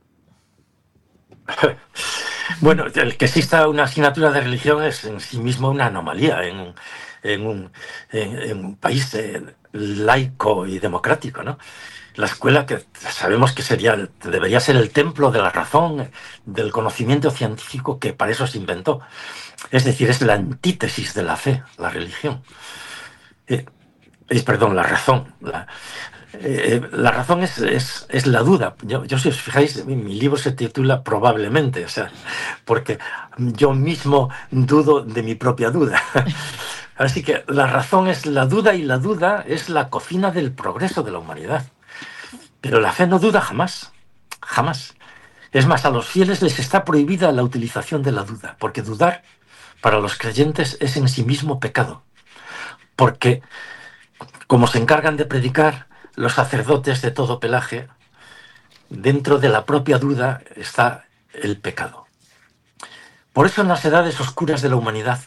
Bueno, el que exista una asignatura de religión es en sí mismo una anomalía en un, en un, en, en un país eh, laico y democrático, ¿no? La escuela, que sabemos que sería, debería ser el templo de la razón, del conocimiento científico, que para eso se inventó. Es decir, es la antítesis de la fe, la religión. Eh, es, perdón, la razón. La, eh, la razón es, es, es la duda. Yo, yo, si os fijáis, mi, mi libro se titula Probablemente, o sea, porque yo mismo dudo de mi propia duda. Así que la razón es la duda, y la duda es la cocina del progreso de la humanidad. Pero la fe no duda jamás, jamás. Es más, a los fieles les está prohibida la utilización de la duda, porque dudar para los creyentes es en sí mismo pecado. Porque, como se encargan de predicar los sacerdotes de todo pelaje, dentro de la propia duda está el pecado. Por eso en las edades oscuras de la humanidad,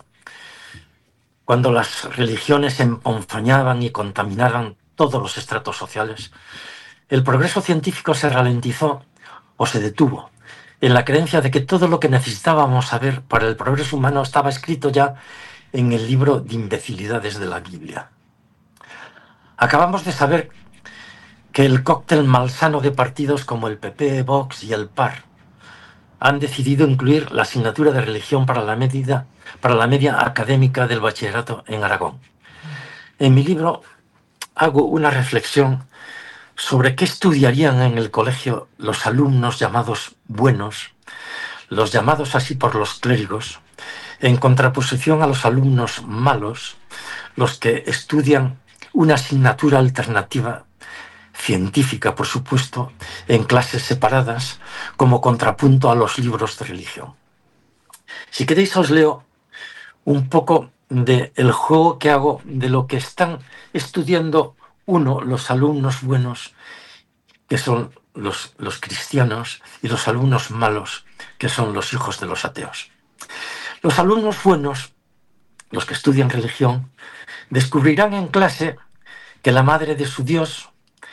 cuando las religiones emponzoñaban y contaminaban todos los estratos sociales, el progreso científico se ralentizó o se detuvo en la creencia de que todo lo que necesitábamos saber para el progreso humano estaba escrito ya en el libro de imbecilidades de la Biblia. Acabamos de saber que el cóctel malsano de partidos como el P P, Vox y el P A R han decidido incluir la asignatura de religión para la, medida, para la media académica del bachillerato en Aragón. En mi libro hago una reflexión sobre qué estudiarían en el colegio los alumnos llamados buenos, los llamados así por los clérigos, en contraposición a los alumnos malos, los que estudian una asignatura alternativa, científica por supuesto, en clases separadas, como contrapunto a los libros de religión. Si queréis os leo un poco del juego que hago de lo que están estudiando uno, los alumnos buenos, que son los, los cristianos, y los alumnos malos, que son los hijos de los ateos. Los alumnos buenos, los que estudian religión, descubrirán en clase que la madre de su Dios,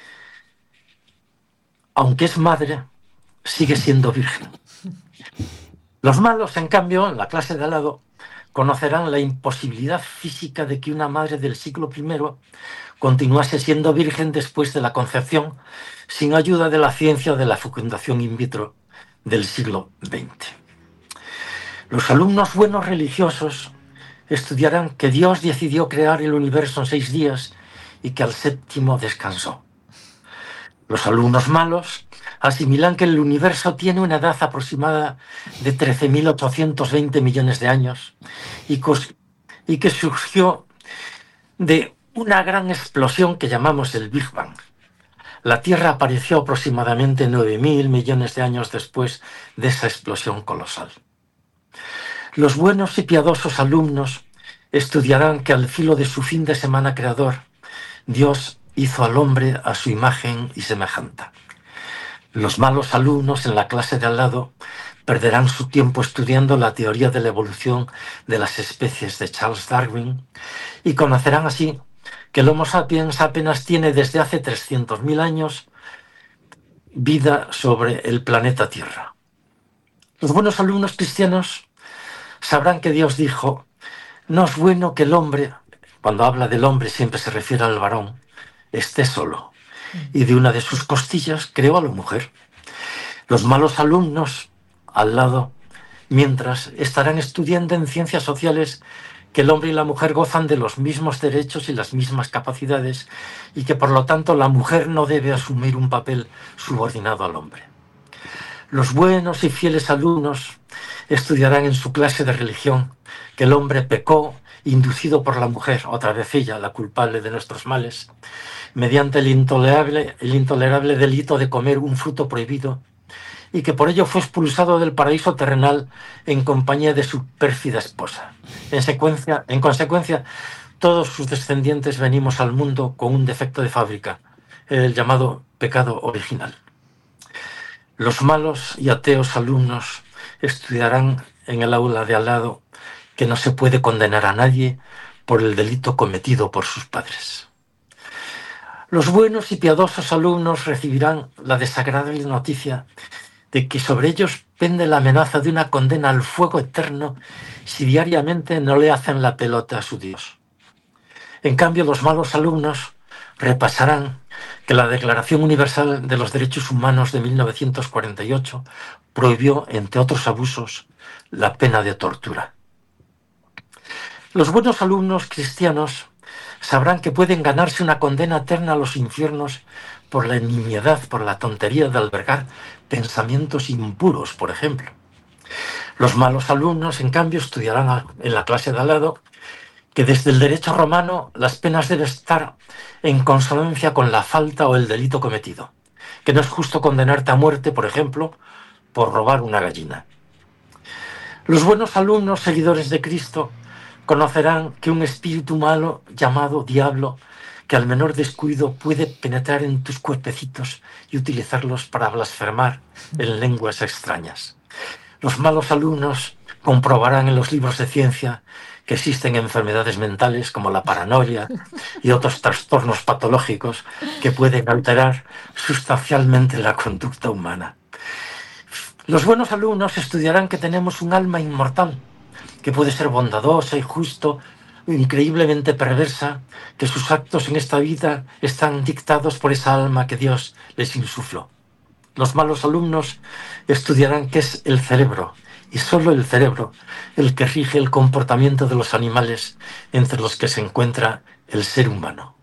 aunque es madre, sigue siendo virgen. Los malos, en cambio, en la clase de al lado, conocerán la imposibilidad física de que una madre del siglo primero continuase siendo virgen después de la concepción, sin ayuda de la ciencia o de la fecundación in vitro del siglo veinte. Los alumnos buenos religiosos estudiarán que Dios decidió crear el universo en seis días y que al séptimo descansó. Los alumnos malos asimilan que el universo tiene una edad aproximada de trece mil ochocientos veinte millones de años y, y que surgió de una gran explosión que llamamos el Big Bang. La Tierra apareció aproximadamente nueve mil millones de años después de esa explosión colosal. Los buenos y piadosos alumnos estudiarán que al filo de su fin de semana creador, Dios hizo al hombre a su imagen y semejanza. Los malos alumnos en la clase de al lado perderán su tiempo estudiando la teoría de la evolución de las especies de Charles Darwin y conocerán así que el Homo sapiens apenas tiene desde hace trescientos mil años vida sobre el planeta Tierra. Los buenos alumnos cristianos sabrán que Dios dijo: no es bueno que el hombre, cuando habla del hombre siempre se refiere al varón, esté solo, y de una de sus costillas creó a la mujer. Los malos alumnos al lado, mientras estarán estudiando en ciencias sociales que el hombre y la mujer gozan de los mismos derechos y las mismas capacidades y que por lo tanto la mujer no debe asumir un papel subordinado al hombre. Los buenos y fieles alumnos estudiarán en su clase de religión que el hombre pecó inducido por la mujer, otra vez ella, la culpable de nuestros males, mediante el intolerable, el intolerable delito de comer un fruto prohibido, y que por ello fue expulsado del paraíso terrenal en compañía de su pérfida esposa. En, secuencia, en consecuencia, todos sus descendientes venimos al mundo con un defecto de fábrica, el llamado pecado original. Los malos y ateos alumnos estudiarán en el aula de al lado que no se puede condenar a nadie por el delito cometido por sus padres. Los buenos y piadosos alumnos recibirán la desagradable noticia de que sobre ellos pende la amenaza de una condena al fuego eterno si diariamente no le hacen la pelota a su Dios. En cambio, los malos alumnos repasarán que la Declaración Universal de los Derechos Humanos de mil novecientos cuarenta y ocho prohibió, entre otros abusos, la pena de tortura. Los buenos alumnos cristianos sabrán que pueden ganarse una condena eterna a los infiernos por la nimiedad, por la tontería de albergar pensamientos impuros, por ejemplo. Los malos alumnos, en cambio, estudiarán en la clase de al lado que desde el derecho romano las penas deben estar en consonancia con la falta o el delito cometido, que no es justo condenarte a muerte, por ejemplo, por robar una gallina. Los buenos alumnos seguidores de Cristo conocerán que un espíritu malo llamado diablo, que al menor descuido puede penetrar en tus cuerpecitos y utilizarlos para blasfemar en lenguas extrañas. Los malos alumnos comprobarán en los libros de ciencia que existen enfermedades mentales como la paranoia y otros trastornos patológicos que pueden alterar sustancialmente la conducta humana. Los buenos alumnos estudiarán que tenemos un alma inmortal, que puede ser bondadosa y justo, increíblemente perversa, que sus actos en esta vida están dictados por esa alma que Dios les insufló. Los malos alumnos estudiarán qué es el cerebro, y solo el cerebro, el que rige el comportamiento de los animales entre los que se encuentra el ser humano.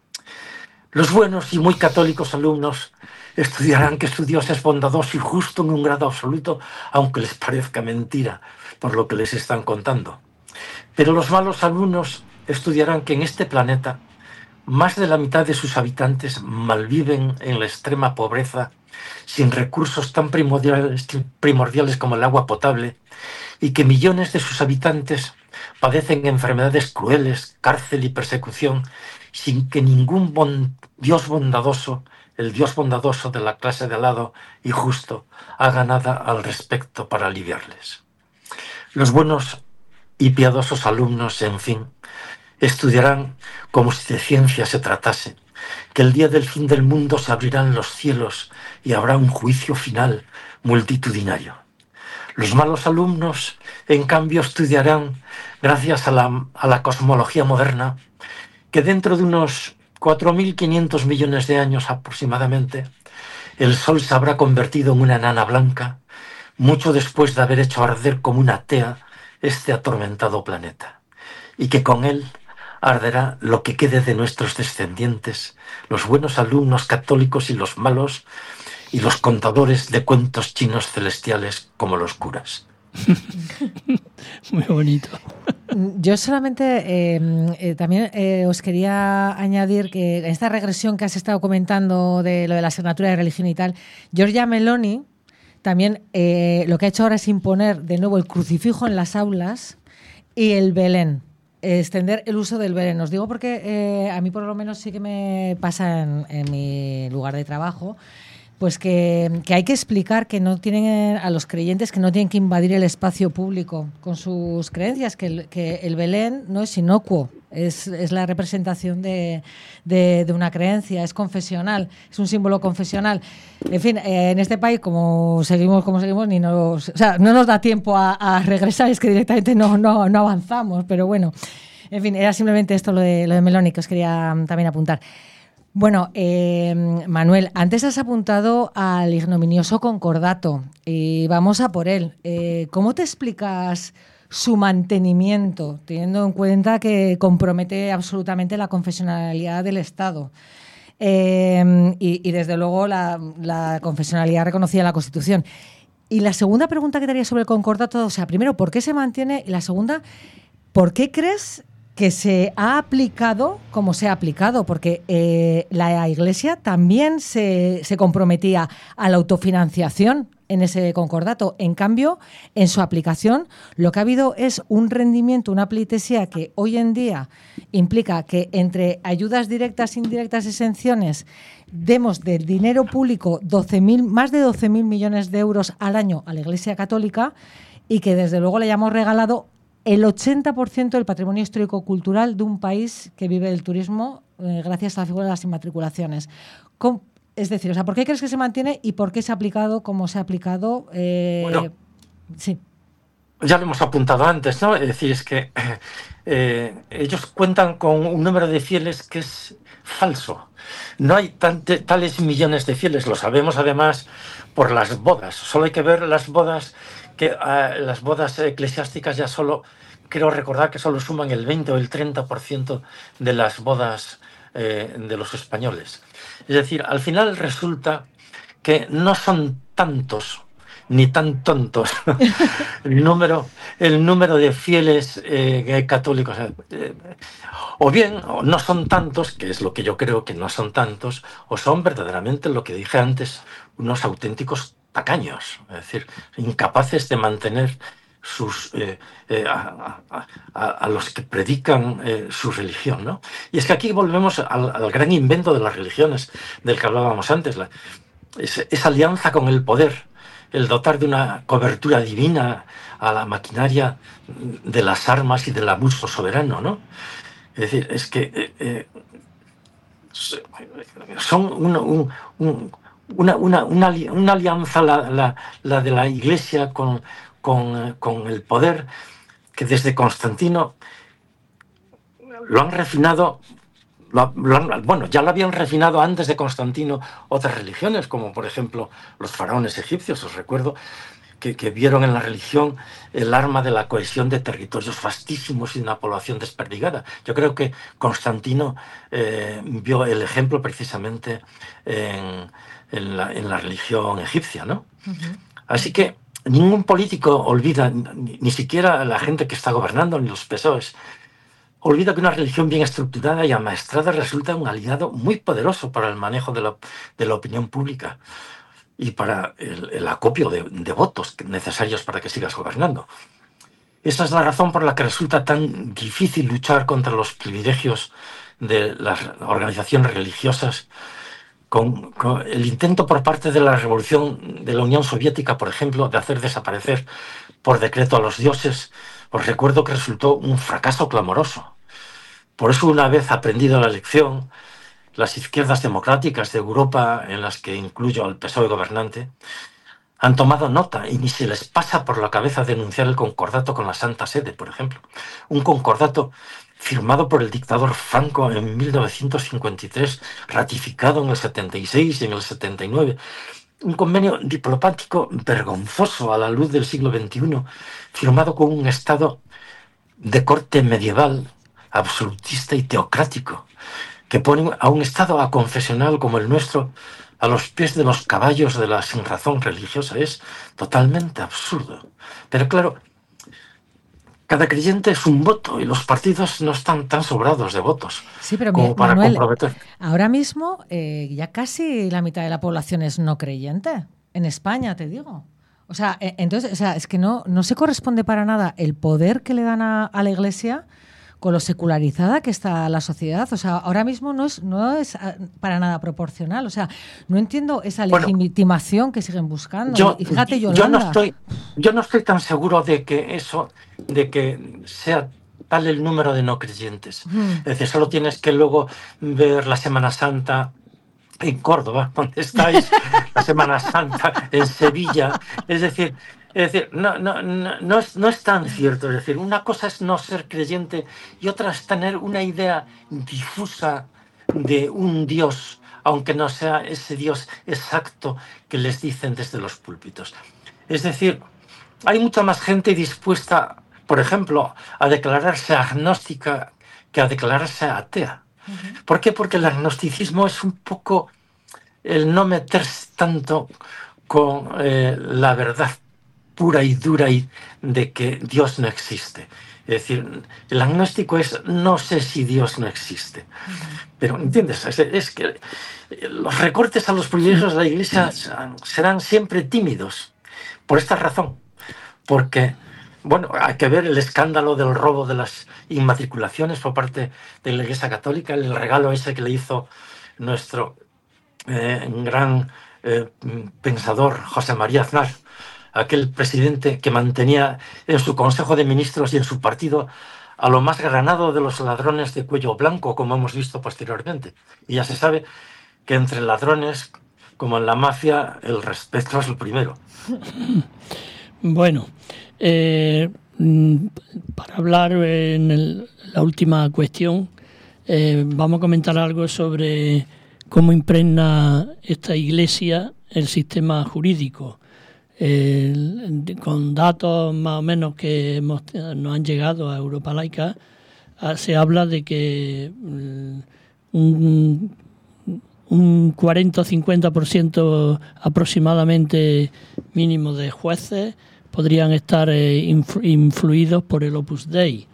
Los buenos y muy católicos alumnos estudiarán que su Dios es bondadoso y justo en un grado absoluto, aunque les parezca mentira por lo que les están contando. Pero los malos alumnos estudiarán que en este planeta más de la mitad de sus habitantes malviven en la extrema pobreza, sin recursos tan primordiales, primordiales como el agua potable, y que millones de sus habitantes padecen enfermedades crueles, cárcel y persecución, sin que ningún bon, Dios bondadoso, el Dios bondadoso de la clase de al lado y justo, haga nada al respecto para aliviarles. Los buenos y piadosos alumnos, en fin, estudiarán como si de ciencia se tratase, que el día del fin del mundo se abrirán los cielos y habrá un juicio final multitudinario. Los malos alumnos, en cambio, estudiarán, gracias a la, a la cosmología moderna, que dentro de unos cuatro mil quinientos millones de años aproximadamente, el Sol se habrá convertido en una enana blanca, mucho después de haber hecho arder como una tea este atormentado planeta, y que con él arderá lo que quede de nuestros descendientes, los buenos alumnos católicos y los malos, y los contadores de cuentos chinos celestiales como los curas. Muy bonito. Yo solamente eh, eh, también eh, os quería añadir que en esta regresión que has estado comentando de lo de la asignatura de religión y tal, Giorgia Meloni también eh, lo que ha hecho ahora es imponer de nuevo el crucifijo en las aulas y el Belén, eh, extender el uso del Belén. Os digo porque eh, a mí por lo menos sí que me pasa en, en mi lugar de trabajo. Pues que, que hay que explicar que no tienen a los creyentes que no tienen que invadir el espacio público con sus creencias, que el, que el Belén no es inocuo, es, es la representación de, de, de una creencia, es confesional, es un símbolo confesional. En fin, eh, en este país, como seguimos como seguimos, ni nos, o sea, no nos da tiempo a, a regresar, es que directamente no, no, no avanzamos, pero bueno, en fin, era simplemente esto lo de, lo de Meloni que os quería también apuntar. Bueno, eh, Manuel, antes has apuntado al ignominioso concordato y vamos a por él. Eh, ¿Cómo te explicas su mantenimiento, teniendo en cuenta que compromete absolutamente la confesionalidad del Estado? Eh, y, y desde luego la, la confesionalidad reconocida en la Constitución. Y la segunda pregunta que te haría sobre el concordato, o sea, primero, ¿por qué se mantiene? Y la segunda, ¿por qué crees que se ha aplicado como se ha aplicado? Porque eh, la Iglesia también se, se comprometía a la autofinanciación en ese concordato. En cambio, en su aplicación, lo que ha habido es un rendimiento, una pleitesía que hoy en día implica que entre ayudas directas, indirectas, exenciones, demos del dinero público doce mil, más de doce mil millones de euros al año a la Iglesia Católica y que desde luego le hayamos regalado el ochenta por ciento del patrimonio histórico-cultural de un país que vive del turismo eh, gracias a la figura de las inmatriculaciones. ¿Cómo? Es decir, o sea, ¿por qué crees que se mantiene y por qué se ha aplicado como se ha aplicado? Eh, bueno, sí. Ya lo hemos apuntado antes, ¿no? Es decir, es que eh, ellos cuentan con un número de fieles que es falso. No hay tante, tales millones de fieles, lo sabemos además por las bodas. Solo hay que ver las bodas que uh, las bodas eclesiásticas ya solo, creo recordar que solo suman el veinte o el treinta por ciento de las bodas eh, de los españoles. Es decir, al final resulta que no son tantos ni tan tontos el número el número de fieles eh, católicos, eh, o bien o no son tantos, que es lo que yo creo que no son tantos, o son verdaderamente lo que dije antes, unos auténticos tacaños, es decir, incapaces de mantener sus eh, eh, a, a, a, a los que predican eh, su religión, ¿no? Y es que aquí volvemos al, al gran invento de las religiones del que hablábamos antes, la, esa, esa alianza con el poder, el dotar de una cobertura divina a la maquinaria de las armas y del abuso soberano, ¿no? Es decir, es que eh, eh, son un, un, un Una, una, una, una alianza, la, la, la de la Iglesia con, con, con el poder, que desde Constantino lo han refinado, lo, lo han, bueno, ya lo habían refinado antes de Constantino otras religiones, como por ejemplo los faraones egipcios. Os recuerdo que, que vieron en la religión el arma de la cohesión de territorios vastísimos y de una población desperdigada. Yo creo que Constantino eh, vio el ejemplo precisamente en... En la, en la religión egipcia, ¿no? Uh-huh. Así que ningún político olvida, ni, ni siquiera la gente que está gobernando, ni los P S O Es, olvida que una religión bien estructurada y amaestrada resulta un aliado muy poderoso para el manejo de la, de la opinión pública y para el, el acopio de, de votos necesarios para que sigas gobernando. Esa es la razón por la que resulta tan difícil luchar contra los privilegios de las organizaciones religiosas. Con, con el intento por parte de la revolución de la Unión Soviética, por ejemplo, de hacer desaparecer por decreto a los dioses, os recuerdo que resultó un fracaso clamoroso. Por eso, una vez aprendida la lección, las izquierdas democráticas de Europa, en las que incluyo al P S O E gobernante, han tomado nota y ni se les pasa por la cabeza denunciar el concordato con la Santa Sede, por ejemplo. Un concordato firmado por el dictador Franco en mil novecientos cincuenta y tres, ratificado en el setenta y seis y en el setenta y nueve. Un convenio diplomático vergonzoso a la luz del siglo veintiuno, firmado con un Estado de corte medieval, absolutista y teocrático, que pone a un Estado aconfesional como el nuestro a los pies de los caballos de la sinrazón religiosa. Es totalmente absurdo. Pero claro, cada creyente es un voto y los partidos no están tan sobrados de votos sí, pero como mi, para Manuel, comprometer. Ahora mismo eh, ya casi la mitad de la población es no creyente. En España, te digo. O sea, eh, entonces, o sea, es que no, no se corresponde para nada el poder que le dan a, a la Iglesia con lo secularizada que está la sociedad. O sea, ahora mismo no es, no es para nada proporcional. O sea, no entiendo esa Bueno, legitimación que siguen buscando. Yo, y fíjate, yo Yolanda. no estoy, yo no estoy tan seguro de que eso, de que sea tal el número de no creyentes. Mm. Es decir, solo tienes que luego ver la Semana Santa en Córdoba, donde estáis, la Semana Santa en Sevilla. Es decir, es decir, no, no, no, no, es, no es tan cierto. Es decir, una cosa es no ser creyente y otra es tener una idea difusa de un Dios, aunque no sea ese Dios exacto que les dicen desde los púlpitos. Es decir, hay mucha más gente dispuesta, por ejemplo, a declararse agnóstica que a declararse atea. Uh-huh. ¿Por qué? Porque el agnosticismo es un poco el no meterse tanto con eh, la verdad pura y dura y de que Dios no existe. Es decir, el agnóstico es no sé si Dios no existe. Uh-huh. Pero, ¿entiendes? Es, es que los recortes a los privilegios de la Iglesia serán siempre tímidos. Por esta razón. Porque, bueno, hay que ver el escándalo del robo de las inmatriculaciones por parte de la Iglesia Católica, el regalo ese que le hizo nuestro eh, gran eh, pensador José María Aznar, aquel presidente que mantenía en su Consejo de Ministros y en su partido a lo más granado de los ladrones de cuello blanco, como hemos visto posteriormente. Y ya se sabe que entre ladrones, como en la mafia, el respeto es el primero. Bueno, eh, para hablar en el, la última cuestión, eh, vamos a comentar algo sobre cómo impregna esta Iglesia el sistema jurídico. Eh, con datos más o menos que hemos, nos han llegado a Europa Laica, se habla de que un, un cuarenta o cincuenta por ciento aproximadamente mínimo de jueces podrían estar eh, influ, influidos por el Opus Dei.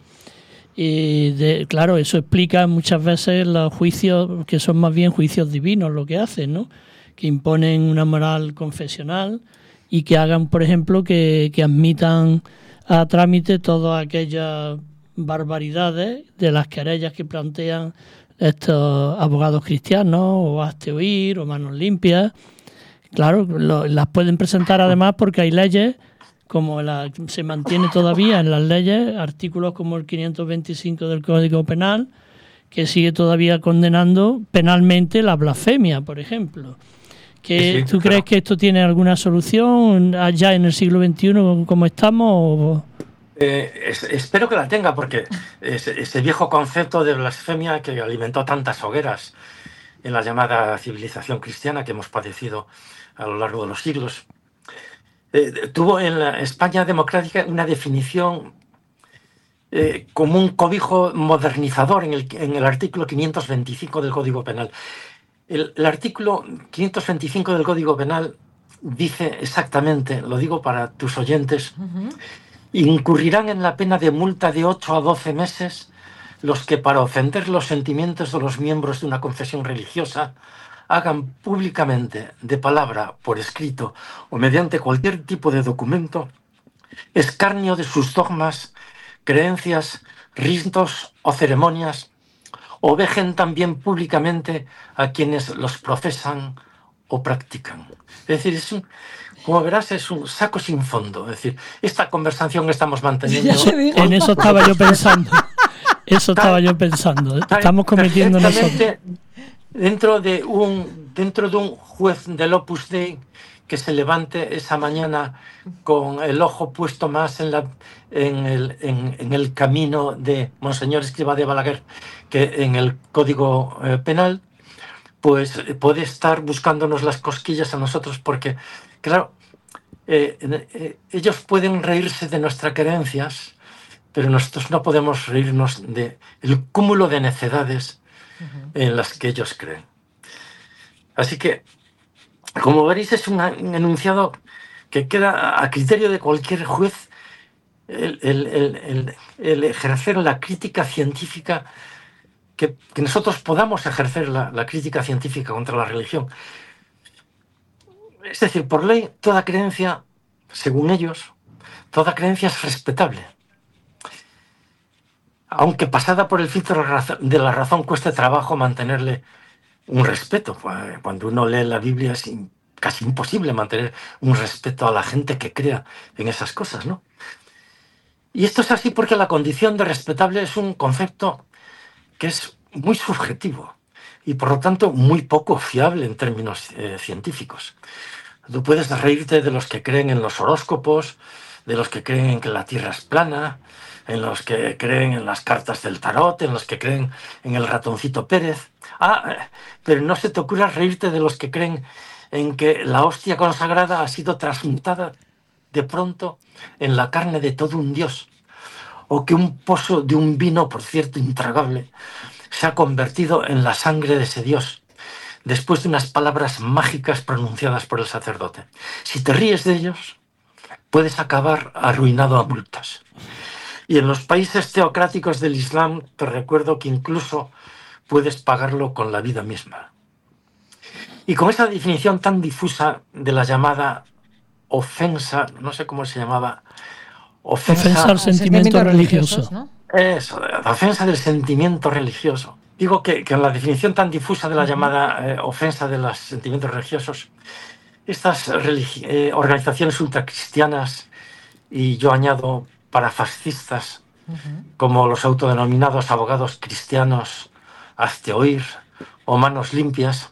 Y de, claro, eso explica muchas veces los juicios que son más bien juicios divinos lo que hacen, ¿no? Que imponen una moral confesional y que hagan, por ejemplo, que, que admitan a trámite todas aquellas barbaridades de las querellas que plantean estos abogados cristianos, o hazte oír, o manos limpias. Claro, lo, las pueden presentar además porque hay leyes, como la, se mantiene todavía en las leyes, artículos como el quinientos veinticinco del Código Penal, que sigue todavía condenando penalmente la blasfemia, por ejemplo. ¿Que, sí, ¿Tú claro. crees que esto tiene alguna solución allá en el siglo veintiuno como estamos? O... Eh, es, espero que la tenga, porque ese, ese viejo concepto de blasfemia que alimentó tantas hogueras en la llamada civilización cristiana que hemos padecido a lo largo de los siglos, eh, tuvo en la España democrática una definición eh, como un cobijo modernizador en el, en el artículo quinientos veinticinco del Código Penal. El, el artículo quinientos veinticinco del Código Penal dice exactamente, lo digo para tus oyentes, uh-huh. incurrirán en la pena de multa de ocho a doce meses los que, para ofender los sentimientos de los miembros de una confesión religiosa, hagan públicamente, de palabra, por escrito o mediante cualquier tipo de documento, escarnio de sus dogmas, creencias, ritos o ceremonias, o vejen también públicamente a quienes los profesan o practican. Es decir, es un, como verás, es un saco sin fondo. Es decir, esta conversación que estamos manteniendo... En eso estaba yo pensando. Eso estaba yo pensando. Estamos cometiendo nosotros. Dentro de un, dentro de un juez del Opus Dei que se levante esa mañana con el ojo puesto más en, la, en, el, en, en el camino de Monseñor Escrivá de Balaguer que en el Código eh, Penal, pues puede estar buscándonos las cosquillas a nosotros, porque, claro, eh, eh, ellos pueden reírse de nuestras creencias, pero nosotros no podemos reírnos del cúmulo de necedades uh-huh. en las que ellos creen. Así que, como veréis, es un, un enunciado que queda a criterio de cualquier juez el, el, el, el, el ejercer la crítica científica, que, que nosotros podamos ejercer la, la crítica científica contra la religión. Es decir, por ley, toda creencia, según ellos, toda creencia es respetable. Aunque pasada por el filtro de la razón cueste trabajo mantenerle un respeto. Cuando uno lee la Biblia es casi imposible mantener un respeto a la gente que crea en esas cosas, ¿no? Y esto es así porque la condición de respetable es un concepto que es muy subjetivo y por lo tanto muy poco fiable en términos eh, científicos. Tú puedes reírte de los que creen en los horóscopos, de los que creen en que la Tierra es plana, en los que creen en las cartas del tarot, en los que creen en el ratoncito Pérez. Ah, pero no se te ocurra reírte de los que creen en que la hostia consagrada ha sido transmutada de pronto en la carne de todo un dios, o que un pozo de un vino, por cierto, intragable, se ha convertido en la sangre de ese dios, después de unas palabras mágicas pronunciadas por el sacerdote. Si te ríes de ellos, puedes acabar arruinado a multas. Y en los países teocráticos del Islam, te recuerdo que incluso puedes pagarlo con la vida misma. Y con esa definición tan difusa de la llamada ofensa, no sé cómo se llamaba, ofensa, ofensa al sentimiento religioso. ¿No? Eso, la ofensa del sentimiento religioso. Digo que, que en la definición tan difusa de la llamada eh, ofensa de los sentimientos religiosos, estas religi- eh, organizaciones ultracristianas, y yo añado parafascistas, uh-huh. como los autodenominados abogados cristianos, hazte oír o manos limpias,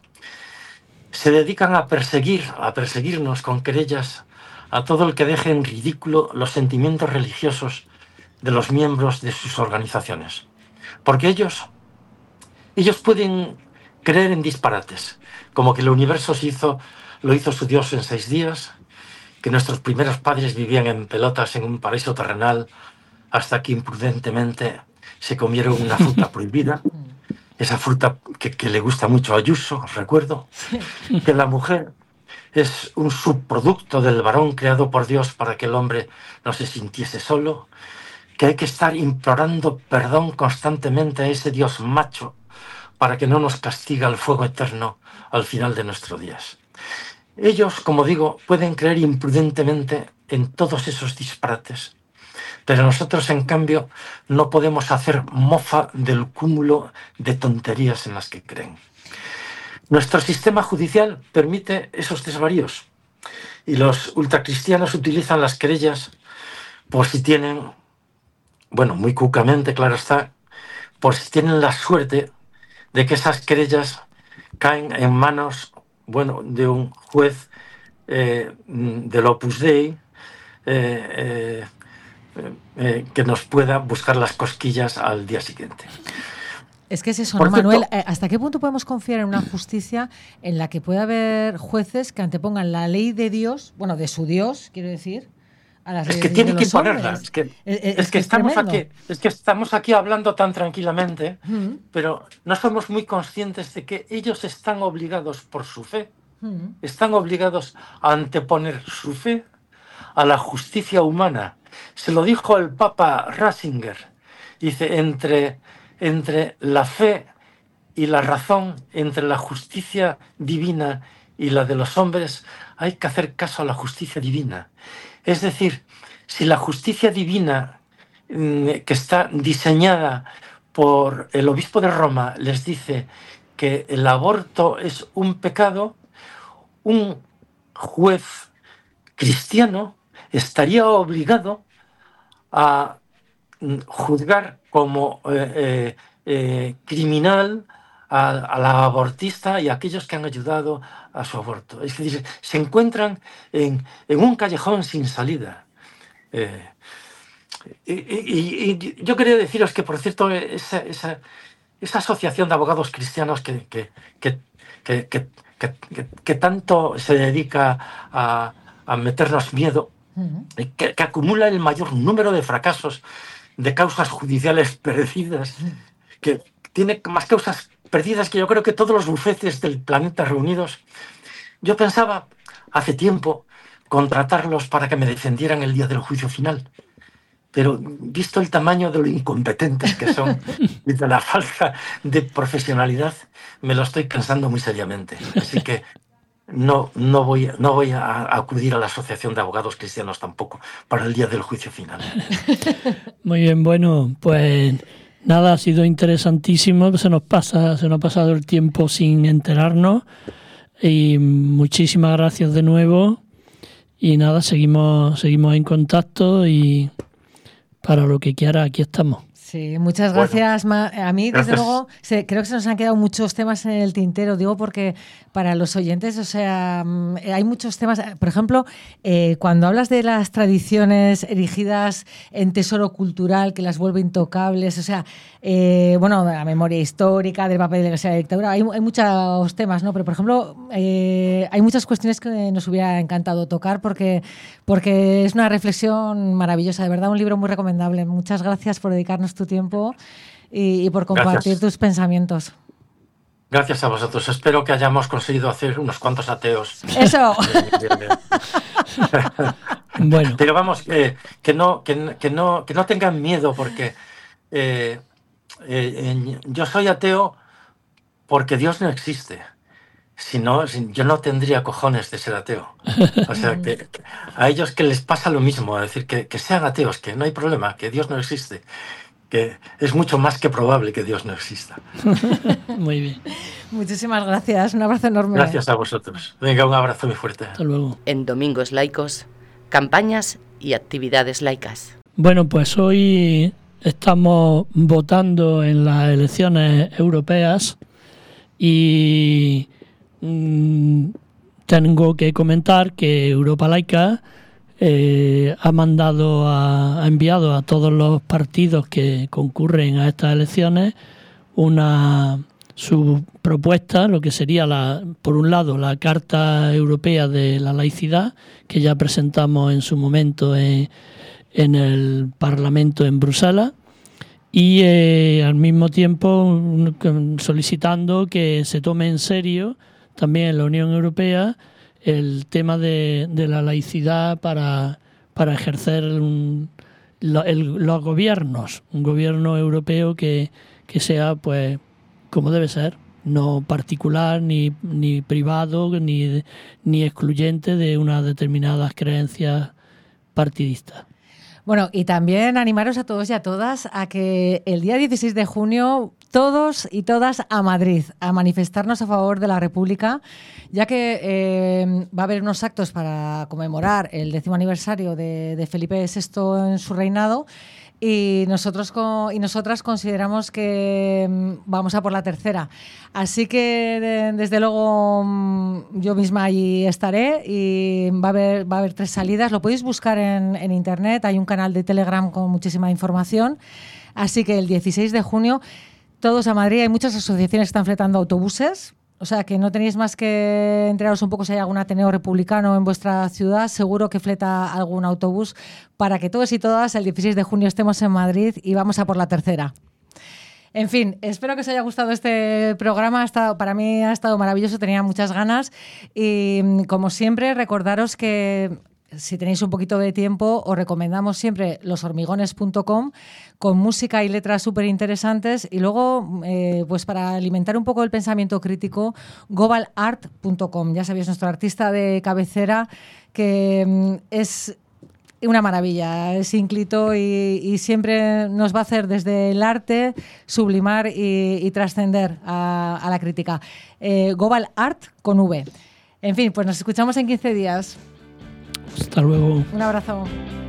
se dedican a perseguir, a perseguirnos con querellas a todo el que deje en ridículo los sentimientos religiosos de los miembros de sus organizaciones. Porque ellos, ellos pueden creer en disparates, como que el universo se hizo, lo hizo su Dios en seis días, que nuestros primeros padres vivían en pelotas en un paraíso terrenal hasta que imprudentemente se comieron una fruta prohibida, esa fruta que, que le gusta mucho a Ayuso, recuerdo, que la mujer es un subproducto del varón creado por Dios para que el hombre no se sintiese solo, que hay que estar implorando perdón constantemente a ese Dios macho para que no nos castigue al fuego eterno al final de nuestros días. Ellos, como digo, pueden creer imprudentemente en todos esos disparates, pero nosotros, en cambio, no podemos hacer mofa del cúmulo de tonterías en las que creen. Nuestro sistema judicial permite esos desvaríos y los ultracristianos utilizan las querellas por si tienen, bueno, muy cucamente, claro está, por si tienen la suerte de que esas querellas caen en manos, bueno, de un juez eh, del Opus Dei eh, eh, eh, que nos pueda buscar las cosquillas al día siguiente. Es que es eso, ¿no, Manuel? ¿Hasta qué punto podemos confiar en una justicia en la que puede haber jueces que antepongan la ley de Dios, bueno, de su Dios, quiero decir, a las es leyes que tiene de que los imponerla. hombres? Es que, es, es, es que es estamos tremendo. aquí, es que estamos aquí hablando tan tranquilamente, Mm. pero no somos muy conscientes de que ellos están obligados por su fe, Mm. están obligados a anteponer su fe a la justicia humana. Se lo dijo el Papa Ratzinger. Dice, entre, entre la fe y la razón, entre la justicia divina y la de los hombres, hay que hacer caso a la justicia divina. Es decir, si la justicia divina que está diseñada por el obispo de Roma les dice que el aborto es un pecado, un juez cristiano estaría obligado a juzgar como eh, eh, eh, criminal a, a la abortista y a aquellos que han ayudado a su aborto. Es decir, se encuentran en, en un callejón sin salida. Eh, y, y, y yo quería deciros que, por cierto, esa, esa, esa asociación de abogados cristianos que, que, que, que, que, que, que, que tanto se dedica a, a meternos miedo, que, que acumula el mayor número de fracasos de causas judiciales perdidas, que tiene más causas perdidas que yo creo que todos los bufetes del planeta reunidos. Yo pensaba hace tiempo contratarlos para que me defendieran el día del juicio final, pero visto el tamaño de lo incompetentes que son y de la falta de profesionalidad, me lo estoy pensando muy seriamente. Así que no, no, voy, no voy a acudir a la Asociación de Abogados Cristianos tampoco para el día del juicio final. Muy bien, bueno, pues nada, ha sido interesantísimo. Se nos pasa, se nos ha pasado el tiempo sin enterarnos. Y muchísimas gracias de nuevo. Y nada, seguimos, seguimos en contacto y para lo que quiera, aquí estamos. Sí, muchas gracias. Bueno, a mí, desde gracias. luego, se, creo que se nos han quedado muchos temas en el tintero, digo, porque para los oyentes, o sea, hay muchos temas. Por ejemplo, eh, cuando hablas de las tradiciones erigidas en tesoro cultural, que las vuelve intocables, o sea, eh, bueno, la memoria histórica, del papel de la Iglesia de la dictadura, hay, hay muchos temas, ¿no? Pero, por ejemplo, eh, hay muchas cuestiones que nos hubiera encantado tocar porque, porque es una reflexión maravillosa, de verdad, un libro muy recomendable. Muchas gracias por dedicarnos tu tiempo y, y por compartir Gracias. tus pensamientos. Gracias a vosotros. Espero que hayamos conseguido hacer unos cuantos ateos. Eso. Bien, bien, bien. Bueno, Pero vamos, eh, que, no, que, que, no, que no tengan miedo porque eh, eh, yo soy ateo porque Dios no existe. Si no, si- yo no tendría cojones de ser ateo. O sea, que que a ellos que les pasa lo mismo, es decir, que, que sean ateos, que no hay problema, que Dios no existe, que es mucho más que probable que Dios no exista. muy bien. Muchísimas gracias. Un abrazo enorme. Gracias a vosotros. Venga, un abrazo muy fuerte. Hasta luego. En Domingos Laicos, campañas y actividades laicas. Bueno, pues hoy estamos votando en las elecciones europeas y mm, tengo que comentar que Europa Laica eh, ha mandado, a, ha enviado a todos los partidos que concurren a estas elecciones una su propuesta, lo que sería, la, por un lado, la Carta Europea de la Laicidad, que ya presentamos en su momento en, en el Parlamento en Bruselas, y eh, al mismo tiempo solicitando que se tome en serio también en la Unión Europea el tema de, de la laicidad para, para ejercer un, lo, el, los gobiernos, un gobierno europeo que, que sea, pues, como debe ser, no particular, ni, ni privado, ni, ni excluyente de unas determinadas creencias partidistas. Bueno, y también animaros a todos y a todas a que el día dieciséis de junio todos y todas a Madrid, a manifestarnos a favor de la República, ya que eh, va a haber unos actos para conmemorar el décimo aniversario de, de Felipe sexto en su reinado. Y nosotros y nosotras consideramos que vamos a por la tercera. Así que de, desde luego yo misma allí estaré y va a haber, va a haber tres salidas. Lo podéis buscar en, en internet, hay un canal de Telegram con muchísima información. Así que el dieciséis de junio todos a Madrid. Hay muchas asociaciones que están fletando autobuses. O sea, que no tenéis más que enteraros un poco si hay algún ateneo republicano en vuestra ciudad. Seguro que fleta algún autobús para que todos y todas el dieciséis de junio estemos en Madrid y vamos a por la tercera. En fin, espero que os haya gustado este programa. Ha estado, para mí ha estado maravilloso, tenía muchas ganas. Y como siempre, recordaros que si tenéis un poquito de tiempo, os recomendamos siempre los hormigones punto com con música y letras súper interesantes. Y luego, eh, pues para alimentar un poco el pensamiento crítico, gobal art punto com. Ya sabéis, nuestro artista de cabecera, que mm, es una maravilla, es ínclito y, y siempre nos va a hacer desde el arte sublimar y, y trascender a, a la crítica. Eh, Gobal Art con V. En fin, pues nos escuchamos en quince días. Hasta luego. Un abrazo.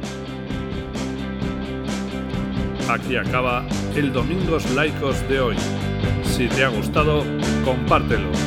Aquí acaba el Domingos Laicos de hoy. Si te ha gustado, compártelo.